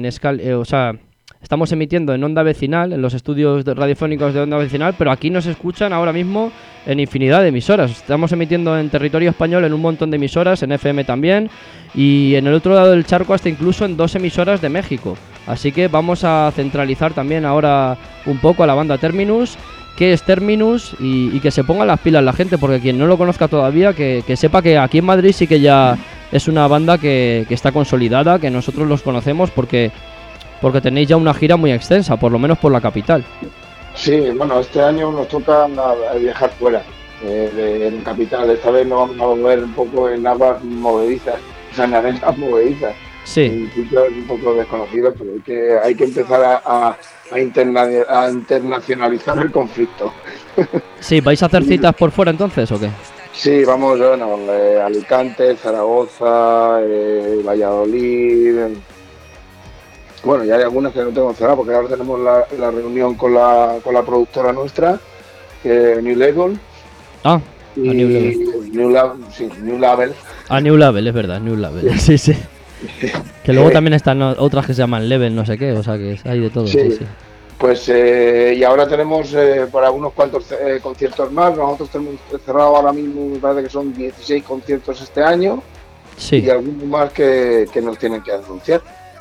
Speaker 1: estamos emitiendo en Onda Vecinal, en los estudios radiofónicos de Onda Vecinal, pero aquí nos escuchan ahora mismo en infinidad de emisoras. Estamos emitiendo en territorio español en un montón de emisoras, en FM también, y en el otro lado del charco hasta incluso en 2 emisoras de México. Así que vamos a centralizar también ahora un poco a la banda Terminus, qué es Terminus, y que se pongan las pilas la gente, porque quien no lo conozca todavía, que sepa que aquí en Madrid sí que ya es una banda que está consolidada, que nosotros los conocemos porque tenéis ya una gira muy extensa, por lo menos por la capital.
Speaker 5: Sí, bueno, este año nos toca viajar fuera de la capital. Esta vez nos vamos a mover un poco en aguas movedizas, o sea, en arenas movedizas.
Speaker 1: Sí.
Speaker 5: En sitios un poco desconocidos, pero hay que empezar a internacionalizar el conflicto.
Speaker 1: Sí, ¿vais a hacer citas por fuera entonces o qué?
Speaker 5: Sí, vamos, bueno, Alicante, Zaragoza, Valladolid. Bueno, ya hay algunas que no tengo cerradas porque ahora tenemos la reunión con la productora nuestra, New Label.
Speaker 1: New Label.
Speaker 5: New Label.
Speaker 1: New Label, es verdad, New Label. Sí. Que luego también están otras que se llaman Level, no sé qué, o sea que hay de todo. Sí.
Speaker 5: Pues y ahora tenemos para unos cuantos conciertos más. Nosotros tenemos cerrado ahora mismo, me parece que son 16 conciertos este año.
Speaker 1: Sí.
Speaker 5: Y algunos más que nos tienen que anunciar.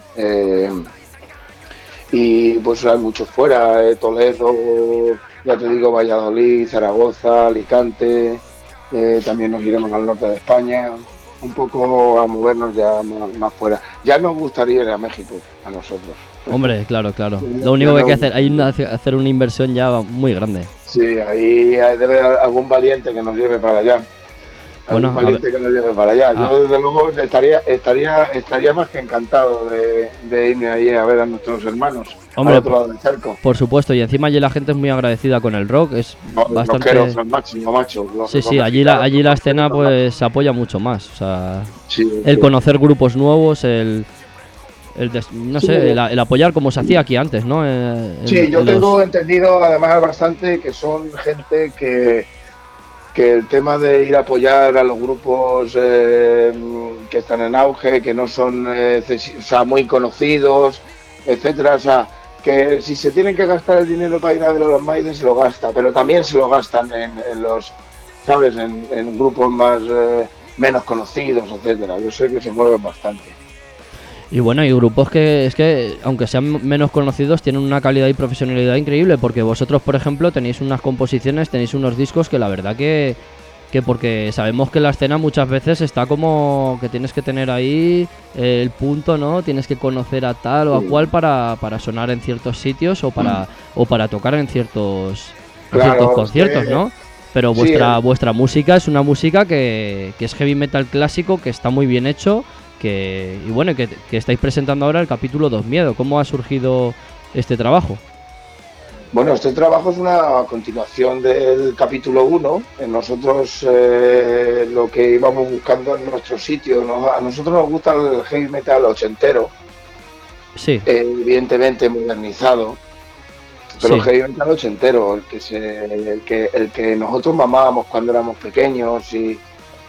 Speaker 5: Y pues hay muchos fuera, Toledo, ya te digo, Valladolid, Zaragoza, Alicante, también nos iremos al norte de España, un poco a movernos ya más fuera. Ya nos gustaría ir a México, a nosotros.
Speaker 1: Hombre, claro. Lo único que hay que hacer, hacer una inversión ya muy grande.
Speaker 5: Sí, ahí debe haber algún valiente que nos lleve para allá.
Speaker 1: Bueno,
Speaker 5: valiente que nos lleve para allá. Yo desde luego estaría más que encantado de irme ahí a ver a nuestros hermanos.
Speaker 1: Hombre,
Speaker 5: al otro lado del charco.
Speaker 1: Por supuesto, y encima allí la gente es muy agradecida con el rock, es bastante...
Speaker 5: Los máximo, macho.
Speaker 1: Sí, allí la escena pues se apoya mucho más, o sea,
Speaker 5: sí,
Speaker 1: el conocer grupos nuevos, el apoyar como se hacía aquí antes, ¿no?
Speaker 5: Yo tengo entendido además bastante que son gente que el tema de ir a apoyar a los grupos que están en auge, que no son muy conocidos, etcétera, o sea, que si se tienen que gastar el dinero para ir a ver a los Maiden, se lo gasta, pero también se lo gastan en los, ¿sabes?, en grupos más menos conocidos, etcétera. Yo sé que se mueven bastante.
Speaker 1: Y bueno, hay grupos que aunque sean menos conocidos, tienen una calidad y profesionalidad increíble, porque vosotros, por ejemplo, tenéis unas composiciones, tenéis unos discos que la verdad que porque sabemos que la escena muchas veces está como que tienes que tener ahí el punto, ¿no? Tienes que conocer a tal o a cual para sonar en ciertos sitios o para tocar en ciertos conciertos, ¿no? Pero vuestra música es una música que es heavy metal clásico, que está muy bien hecho, que estáis presentando ahora el capítulo 2 Miedo. ¿Cómo ha surgido este trabajo?
Speaker 5: Bueno, este trabajo es una continuación del capítulo 1. Nosotros lo que íbamos buscando en nuestro sitio, a nosotros nos gusta el heavy metal ochentero,
Speaker 1: sí,
Speaker 5: evidentemente modernizado, pero el heavy metal ochentero, el que nosotros mamábamos cuando éramos pequeños y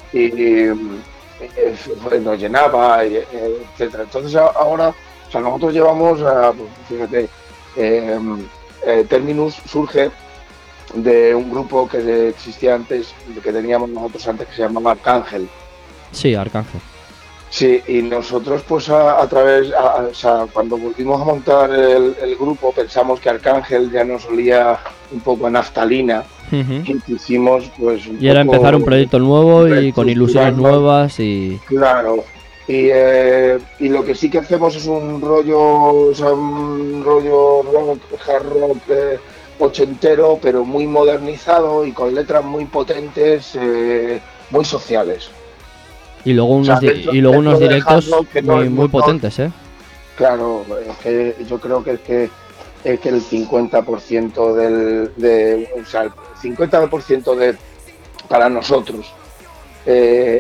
Speaker 5: nos llenaba, etcétera. Entonces ahora, o sea, nosotros llevamos, fíjate, Terminus surge de un grupo que existía antes, que teníamos nosotros antes, que se llamaba Arcángel.
Speaker 1: Sí, Arcángel.
Speaker 5: Sí, y nosotros pues a través, o sea, cuando volvimos a montar el grupo pensamos que Arcángel ya nos olía un poco a naftalina y quisimos pues un
Speaker 1: Y era
Speaker 5: poco
Speaker 1: empezar un proyecto nuevo y con ilusiones
Speaker 5: reestructurarnos.
Speaker 1: nuevas y...
Speaker 5: Claro, y lo que sí que hacemos es un rollo, o sea, un rollo rock, hard rock ochentero, pero muy modernizado y con letras muy potentes, muy sociales.
Speaker 1: Y luego
Speaker 5: O sea,
Speaker 1: unos, y luego unos
Speaker 5: dentro de hard
Speaker 1: directos
Speaker 5: rock que no
Speaker 1: muy,
Speaker 5: es
Speaker 1: muy potentes, ¿eh?
Speaker 5: Claro, es que yo creo que el 50% o sea, el 50% para nosotros, el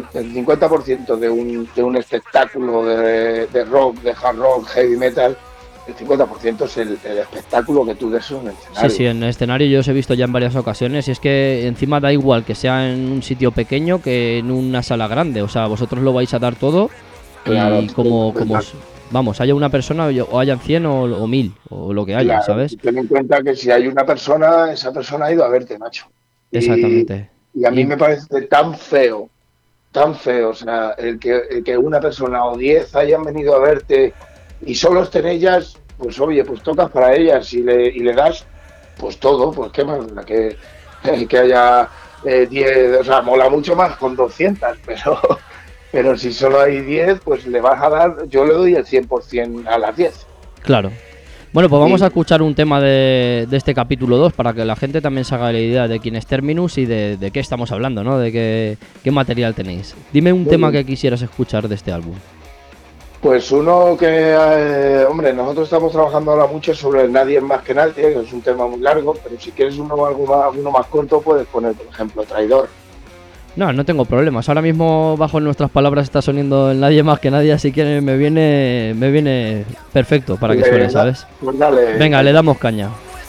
Speaker 5: 50% de un espectáculo de rock, de hard rock, heavy metal, el 50% es el espectáculo que tú des en el escenario.
Speaker 1: Sí, en el escenario yo os he visto ya en varias ocasiones y es que encima da igual que sea en un sitio pequeño que en una sala grande, o sea, vosotros lo vais a dar todo
Speaker 5: Claro,
Speaker 1: y como vamos, haya una persona o hayan 100 o 1000 o lo que haya,
Speaker 5: claro,
Speaker 1: ¿sabes?
Speaker 5: ten en cuenta que si hay una persona, esa persona ha ido a verte, macho.
Speaker 1: Exactamente.
Speaker 5: Y a mí me parece tan feo, o sea, el que una persona o 10 hayan venido a verte y solo estén ellas, pues oye, pues tocas para ellas y le das pues todo, pues qué más da que haya 10, o sea, mola mucho más con 200, pero si solo hay 10, pues le vas a dar, yo le doy el 100% a las 10.
Speaker 1: Claro. Bueno, pues vamos
Speaker 5: Sí.
Speaker 1: a escuchar un tema de este capítulo 2 para que la gente también se haga la idea de quién es Terminus y de qué estamos hablando, ¿no? De qué material tenéis. Dime un
Speaker 5: Muy
Speaker 1: tema
Speaker 5: bien.
Speaker 1: que quisieras escuchar de este álbum.
Speaker 5: Pues uno que, hombre, nosotros estamos trabajando ahora mucho sobre el Nadie es más que nadie, que es un tema muy largo, pero si quieres uno más corto, puedes poner, por ejemplo, Traidor.
Speaker 1: No tengo problemas. Ahora mismo bajo nuestras palabras está soniendo el Nadie más que nadie, así que me viene perfecto para que suene, ¿sabes?
Speaker 5: Pues dale.
Speaker 1: Venga, le damos caña.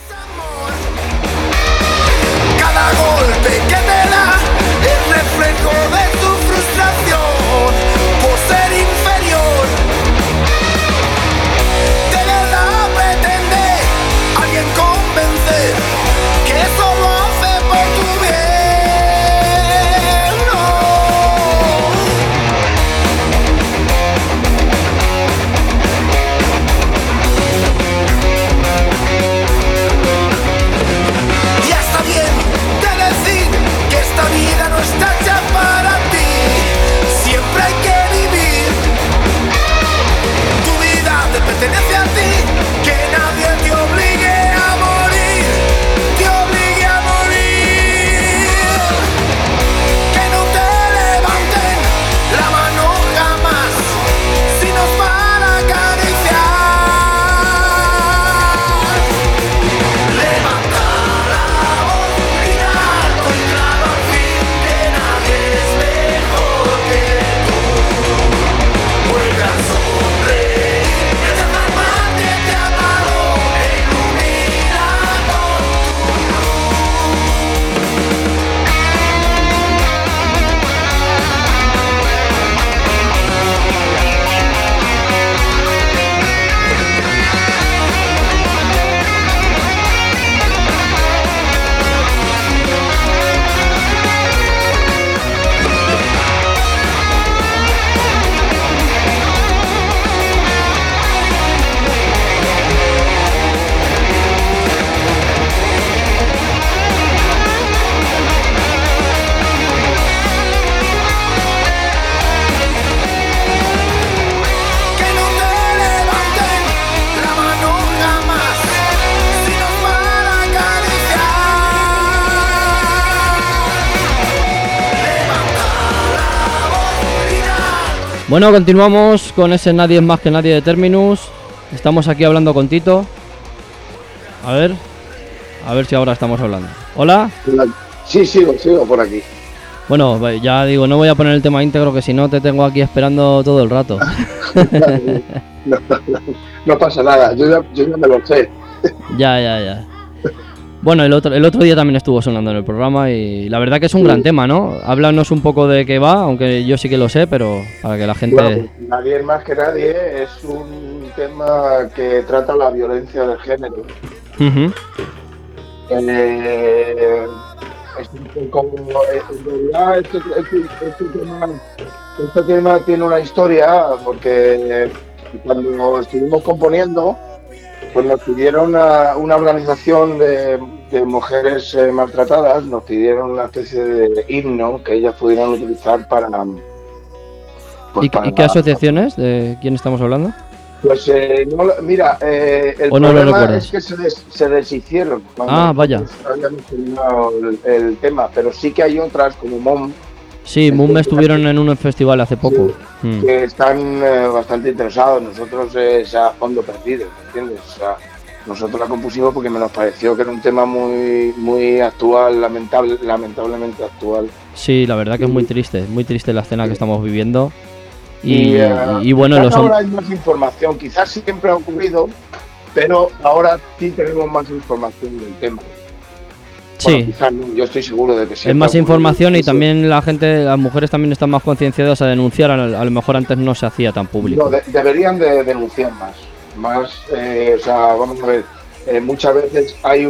Speaker 3: Cada golpe que te da es reflejo de tu frustración por ser inferior. De verdad pretende alguien convencer que eso lo hace por tu bien. Ya está bien de decir que esta vida no está hecha para ti. Siempre hay que vivir. Tu vida te pertenece a ti. Que nadie te obligue a morir. Te obligue a morir. Que no te levanten la mano jamás. Si nos van a acariciar. Levanta la voz, grita alto y claro al fin que nadie es mejor que tú. Vuelve a sonreír, esa alma que te apagó e ilumina con tu que no te levanten la mano jamás. Si nos van a acariciar. Levanta la voz, grita.
Speaker 1: Bueno, continuamos con ese Nadie es más que nadie de Terminus. Estamos aquí hablando con Tito. A ver si ahora estamos hablando. Hola.
Speaker 5: Sí, sigo por aquí.
Speaker 1: Bueno, ya digo, no voy a poner el tema íntegro que si no te tengo aquí esperando todo el rato.
Speaker 5: No pasa nada, yo ya me lo sé.
Speaker 1: Ya. Bueno, el otro día también estuvo sonando en el programa y la verdad que es un gran tema, ¿no? Háblanos un poco de qué va, aunque yo sí que lo sé, pero para que la gente...
Speaker 5: Bueno, Nadie es más que nadie es un tema que trata la violencia de género.
Speaker 1: Ujú.
Speaker 5: Es un poco, en realidad este tema este tema tiene una historia porque cuando estuvimos componiendo, pues nos pidieron una organización de mujeres maltratadas, nos pidieron una especie de himno que ellas pudieran utilizar para... Pues
Speaker 1: ¿Y qué asociaciones? ¿De quién estamos hablando?
Speaker 5: Pues mira, el
Speaker 1: ¿O no lo
Speaker 5: problema
Speaker 1: recuerdas?
Speaker 5: es que se deshicieron
Speaker 1: Ah, vaya.
Speaker 5: habíamos terminado el tema, pero sí que hay otras como MOM
Speaker 1: Sí, Moon estuvieron en un festival hace poco.
Speaker 5: que están bastante interesados. Nosotros es a fondo perdido, ¿me entiendes? O sea, nosotros la compusimos porque nos pareció que era un tema muy actual, lamentablemente actual.
Speaker 1: Sí, la verdad que es muy triste la escena que estamos viviendo.
Speaker 5: Y
Speaker 1: bueno,
Speaker 5: quizás ahora hay más información, quizás siempre ha ocurrido, pero ahora sí tenemos más información del tema. Bueno,
Speaker 1: sí,
Speaker 5: quizás no, yo estoy seguro de que sí.
Speaker 1: es más información y también las mujeres también están más concienciadas a denunciar, a lo mejor antes no se hacía tan público.
Speaker 5: No, deberían de denunciar más, o sea, vamos a ver, muchas veces hay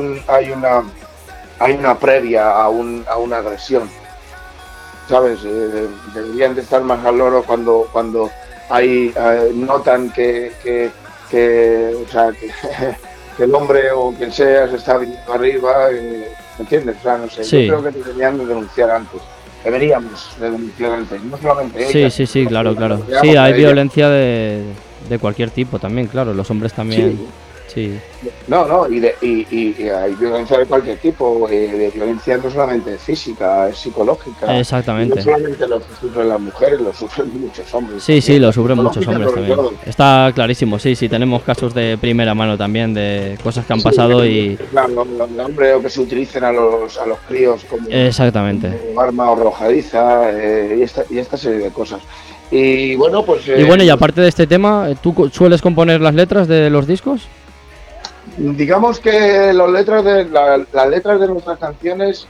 Speaker 5: una previa a una agresión, ¿sabes? Deberían de estar más al loro cuando hay notan que o sea, que el hombre o quien sea se está viniendo arriba, ¿me entiendes? O sea, no sé,
Speaker 1: Sí.
Speaker 5: yo creo que deberían de denunciar antes. Deberíamos de denunciar antes, no solamente ellas.
Speaker 1: Sí, claro.
Speaker 5: Digamos,
Speaker 1: Sí, hay
Speaker 5: ellas.
Speaker 1: violencia de cualquier tipo también, claro, los hombres también. Sí.
Speaker 5: No, y hay violencia de cualquier tipo, de violencia no solamente física, es psicológica.
Speaker 1: Exactamente.
Speaker 5: No solamente lo sufren las mujeres, lo sufren muchos hombres.
Speaker 1: Sí, lo sufren muchos
Speaker 5: Psicológica
Speaker 1: hombres
Speaker 5: sobre
Speaker 1: también.
Speaker 5: todo.
Speaker 1: Está clarísimo, sí, tenemos casos de primera mano también, de cosas que han pasado y...
Speaker 5: Claro, los hombres que se utilicen a los críos como,
Speaker 1: Exactamente.
Speaker 5: como arma arrojadiza y esta serie de cosas. Y bueno, pues...
Speaker 1: Y bueno, y aparte de este tema, ¿tú sueles componer las letras de los discos?
Speaker 5: digamos que las letras de nuestras canciones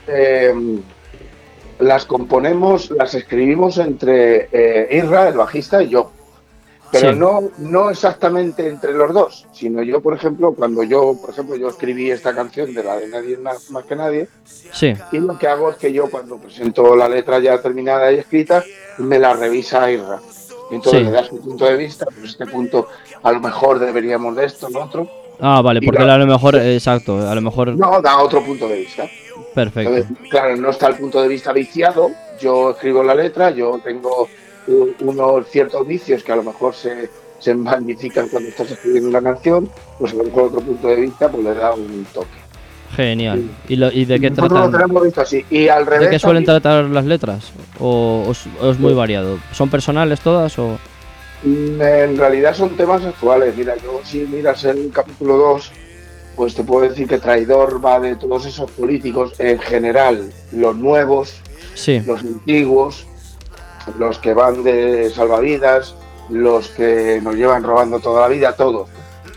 Speaker 5: las componemos, las escribimos entre Isra, el bajista, y yo. Pero
Speaker 1: Sí.
Speaker 5: no exactamente entre los dos, sino yo, por ejemplo, yo escribí esta canción de la de Nadie más que nadie,
Speaker 1: Sí.
Speaker 5: y lo que hago es que yo cuando presento la letra ya terminada y escrita, me la revisa Isra. Y entonces
Speaker 1: Sí.
Speaker 5: le das su punto de vista, pues este punto a lo mejor deberíamos de esto, lo otro.
Speaker 1: Ah, vale,
Speaker 5: Y
Speaker 1: porque
Speaker 5: la-
Speaker 1: a lo mejor, exacto, a lo mejor...
Speaker 5: No, da otro punto de vista.
Speaker 1: Perfecto.
Speaker 5: Entonces, claro, no está el punto de vista viciado, yo escribo la letra, yo tengo unos ciertos vicios que a lo mejor se magnifican cuando estás escribiendo una canción, pues a lo mejor otro punto de vista pues le da un toque.
Speaker 1: Genial. ¿Y de qué
Speaker 5: Nosotros lo
Speaker 1: tratan?
Speaker 5: tenemos visto así. Y al revés,
Speaker 1: ¿De qué suelen
Speaker 5: también,
Speaker 1: tratar las letras? ¿O es muy variado? ¿Son personales todas o...?
Speaker 5: en realidad son temas actuales. Mira, yo si miras el capítulo 2, pues te puedo decir que Traidor va de todos esos políticos, en general, los nuevos,
Speaker 1: Sí.
Speaker 5: los antiguos, los que van de salvavidas, los que nos llevan robando toda la vida, todos.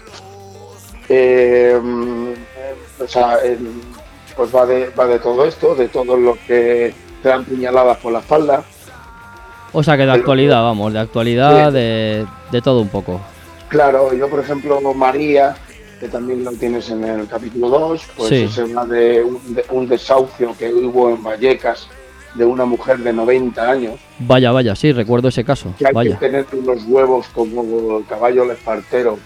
Speaker 5: Pues va de todo esto, de todos los que te dan puñaladas por la espalda.
Speaker 1: O sea que de
Speaker 5: Pero-
Speaker 1: actualidad, vamos, de actualidad,
Speaker 5: Sí.
Speaker 1: de todo un poco.
Speaker 5: Claro, yo por ejemplo, María, que también lo tienes en el capítulo 2, pues
Speaker 1: Sí.
Speaker 5: es una de un desahucio que hubo en Vallecas de una mujer de 90 años,
Speaker 1: Vaya, sí, recuerdo ese caso.
Speaker 5: que hay
Speaker 1: Vaya.
Speaker 5: que tener unos huevos como el caballo espartero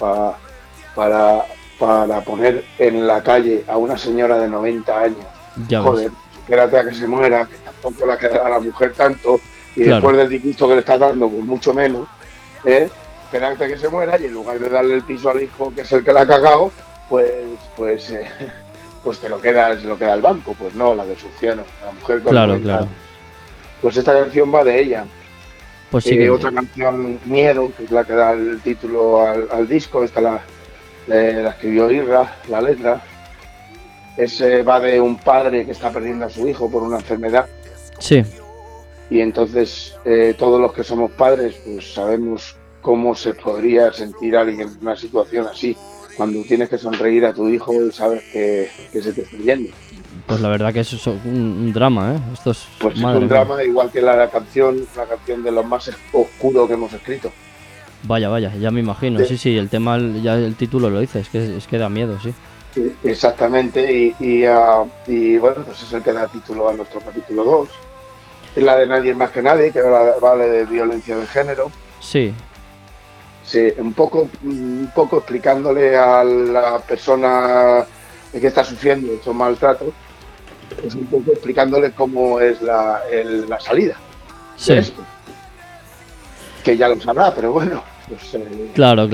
Speaker 5: para poner en la calle a una señora de 90 años.
Speaker 1: Ya ves.
Speaker 5: Joder, espérate a que se muera, que tampoco la quedará a la mujer tanto, y
Speaker 1: Claro.
Speaker 5: después del disgusto que le estás dando, pues mucho menos, espérate a que se muera, y en lugar de darle el piso al hijo, que es el que la ha cagado, pues te lo queda el banco. Pues no, la desucciono, la mujer con
Speaker 1: Claro,
Speaker 5: 90
Speaker 1: claro.
Speaker 5: años. Pues esta canción va de ella.
Speaker 1: Pues sí que...
Speaker 5: Otra canción, Miedo, que es la que da el título al disco, esta la escribió Irra, la letra. Va de un padre que está perdiendo a su hijo por una enfermedad,
Speaker 1: Sí,
Speaker 5: y entonces todos los que somos padres pues sabemos cómo se podría sentir alguien en una situación así, cuando tienes que sonreír a tu hijo y sabes que se te está yendo.
Speaker 1: pues la verdad que eso es un drama, ¿eh? Esto es...
Speaker 5: Pues es
Speaker 1: madre
Speaker 5: un
Speaker 1: mía.
Speaker 5: drama igual que la canción de lo más oscuro que hemos escrito.
Speaker 1: Vaya, ya me imagino.
Speaker 5: Sí.
Speaker 1: Sí, el tema, ya el título lo dice, es que da miedo, sí.
Speaker 5: Exactamente, y bueno, pues es el que da título a nuestro capítulo 2. la de Nadie más que nadie, que va de violencia de género.
Speaker 1: Sí.
Speaker 5: Sí, un poco explicándole a la persona que está sufriendo estos maltratos, pues un poco explicándole cómo es la salida.
Speaker 1: Sí.
Speaker 5: De esto. Que ya lo sabrá, pero bueno. Pues,
Speaker 1: Claro.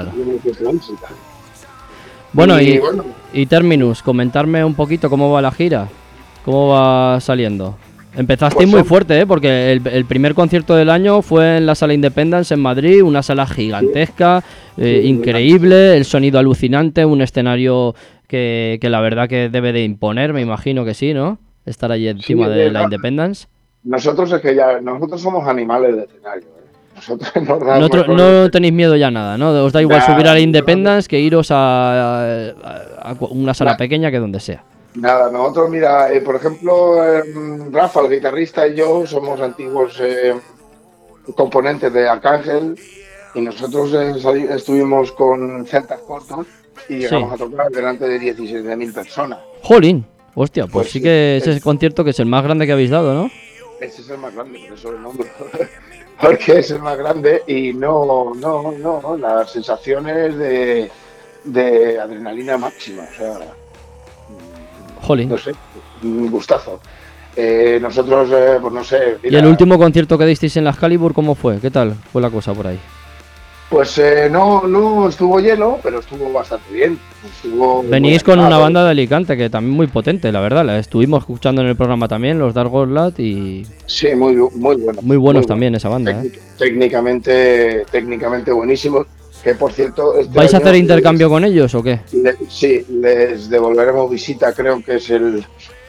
Speaker 1: Bueno, y Terminus, comentarme un poquito cómo va la gira, cómo va saliendo. Empezasteis
Speaker 5: Pues
Speaker 1: muy fuerte, porque el primer concierto del año fue en la Sala Independence en Madrid, una sala gigantesca, increíble, el sonido alucinante, un escenario que la verdad que debe de imponer, me imagino que sí, ¿no? Estar allí encima de la Independence.
Speaker 5: Nosotros somos animales de escenario. Nosotros
Speaker 1: No tenéis miedo ya nada, ¿no? Os da igual subir a la Independence que iros a una sala pequeña que donde sea.
Speaker 5: Nada, nosotros, mira, por ejemplo, Rafa, el guitarrista, y yo somos antiguos componentes de Arcángel, y nosotros estuvimos con Celtas Cortos y llegamos a tocar delante de 17.000 personas.
Speaker 1: ¡Jolín! Hostia, pues sí que
Speaker 5: es
Speaker 1: ese concierto que es el más grande que habéis dado, ¿no?
Speaker 5: Ese es el más grande, por eso el nombre. Porque es el más grande y no, las sensaciones de adrenalina máxima, o sea...
Speaker 1: Jolín.
Speaker 5: No sé, un gustazo. Nosotros, pues no sé... Mira,
Speaker 1: ¿y el último concierto que disteis en la Excalibur, cómo fue? ¿Qué tal fue la cosa por ahí?
Speaker 5: Pues no estuvo lleno, pero estuvo bastante bien.
Speaker 1: Venís con una banda de Alicante que también muy potente, la verdad. La estuvimos escuchando en el programa también, los Dark Godlad, y...
Speaker 5: Sí, muy buenos.
Speaker 1: Muy buenos también esa banda,
Speaker 5: Técnicamente buenísimos. Que por cierto...
Speaker 1: ¿Vais a hacer intercambio con ellos o qué?
Speaker 5: Sí, les devolveremos visita, creo que es el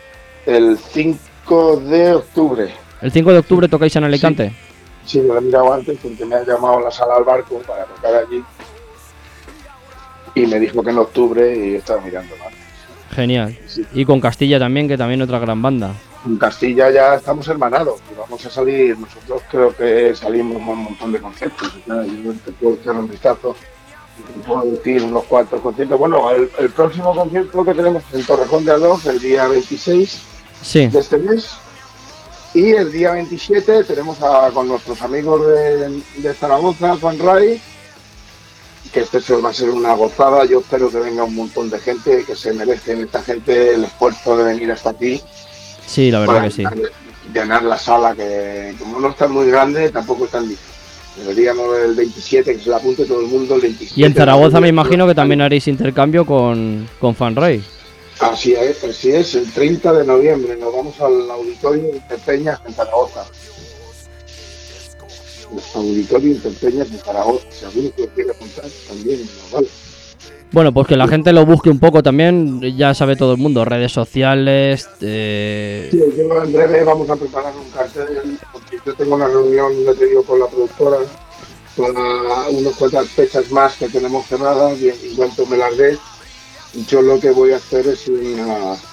Speaker 5: 5 de octubre.
Speaker 1: ¿El 5 de octubre tocáis en Alicante?
Speaker 5: Sí, lo he mirado antes porque me ha llamado la Sala al Barco para tocar allí. Y me dijo que en octubre y estaba mirando más.
Speaker 1: Genial.
Speaker 5: Sí.
Speaker 1: Y con Castilla también, que también otra gran banda.
Speaker 5: En Castilla ya estamos hermanados y vamos a salir, nosotros creo que salimos a un montón de conciertos. Yo te puedo echar un vistazo, te puedo decir unos cuantos conciertos. Bueno, el próximo concierto que tenemos es en Torrejón de Ardoz, el día 26 de este mes. Y el día 27 tenemos con nuestros amigos de Zaragoza, Fan Ray, que va a ser una gozada. Yo espero que venga un montón de gente, que se merecen esta gente el esfuerzo de venir hasta aquí.
Speaker 1: Sí, la verdad que sí.
Speaker 5: Llenar la sala, que como no está muy grande, tampoco es tan difícil. Deberíamos el 27, que se la apunte todo el mundo, el 27.
Speaker 1: Y en Zaragoza me imagino que también haréis intercambio con Fan Ray.
Speaker 5: Así es, el 30 de noviembre nos vamos al Auditorio Interpeñas en Zaragoza. El Auditorio Interpeñas en Zaragoza, si alguno quiere apuntar, también nos vale.
Speaker 1: Bueno, pues que la gente lo busque un poco también, ya sabe todo el mundo, redes sociales...
Speaker 5: Sí, yo en breve vamos a preparar un cartel, porque yo tengo una reunión, le te digo, con la productora, para unas cuantas fechas más que tenemos cerradas, y en cuanto me las dé, yo lo que voy a hacer es un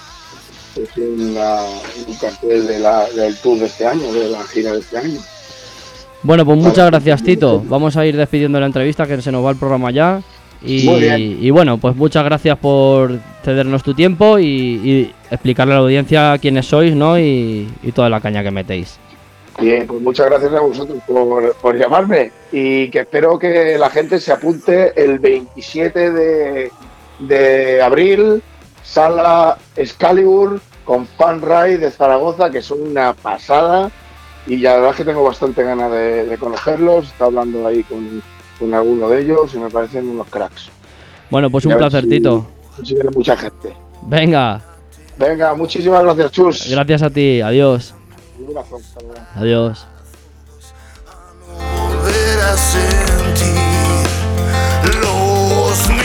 Speaker 5: cartel del tour de este año, de la gira de este año.
Speaker 1: Bueno, pues muchas gracias, Tito. Vamos a ir despidiendo la entrevista, que se nos va el programa ya. Y bueno, pues muchas gracias por cedernos tu tiempo y explicarle a la audiencia quiénes sois, ¿no? Y toda la caña que metéis.
Speaker 5: Bien, pues muchas gracias a vosotros por llamarme, y que espero que la gente se apunte el 27 de abril, Sala Excalibur con Fan Ray de Zaragoza, que son una pasada, y la verdad es que tengo bastante ganas de conocerlos. Está hablando ahí con alguno de ellos y me parecen unos cracks.
Speaker 1: Bueno, pues un placer, Tito.
Speaker 5: Sí, viene mucha gente.
Speaker 1: Venga,
Speaker 5: muchísimas gracias, Chus.
Speaker 1: Gracias a ti, adiós.
Speaker 5: Un abrazo.
Speaker 1: Adiós.
Speaker 3: Volver a sentir los 1000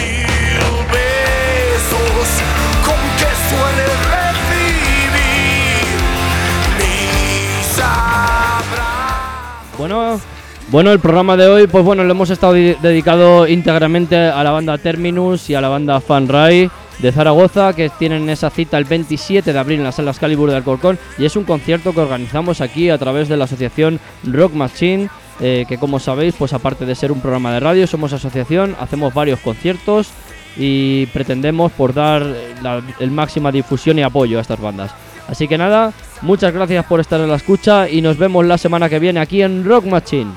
Speaker 3: besos con que suele recibir mis abrazos.
Speaker 1: Bueno, el programa de hoy, pues bueno, lo hemos estado dedicado íntegramente a la banda Terminus y a la banda Fan Ray de Zaragoza, que tienen esa cita el 27 de abril en la Sala Excalibur de Alcorcón, y es un concierto que organizamos aquí a través de la asociación Rock Machine, que como sabéis, pues aparte de ser un programa de radio, somos asociación, hacemos varios conciertos y pretendemos por dar el máxima difusión y apoyo a estas bandas. Así que nada, muchas gracias por estar en la escucha y nos vemos la semana que viene aquí en Rock Machine.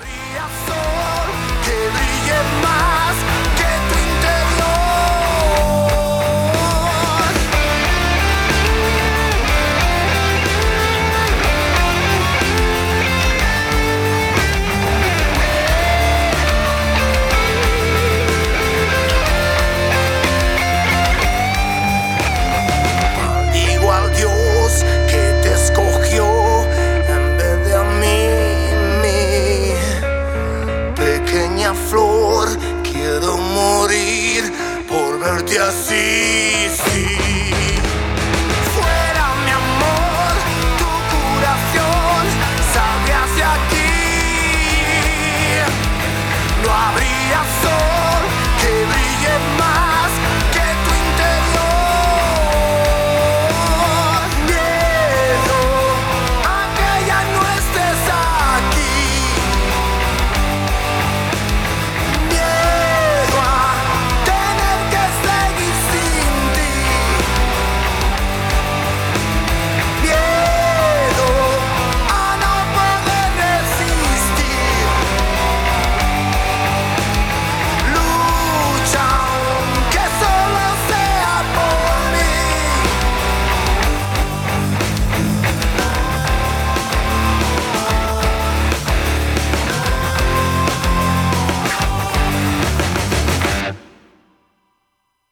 Speaker 6: Flor, quiero morir por verte así, sí.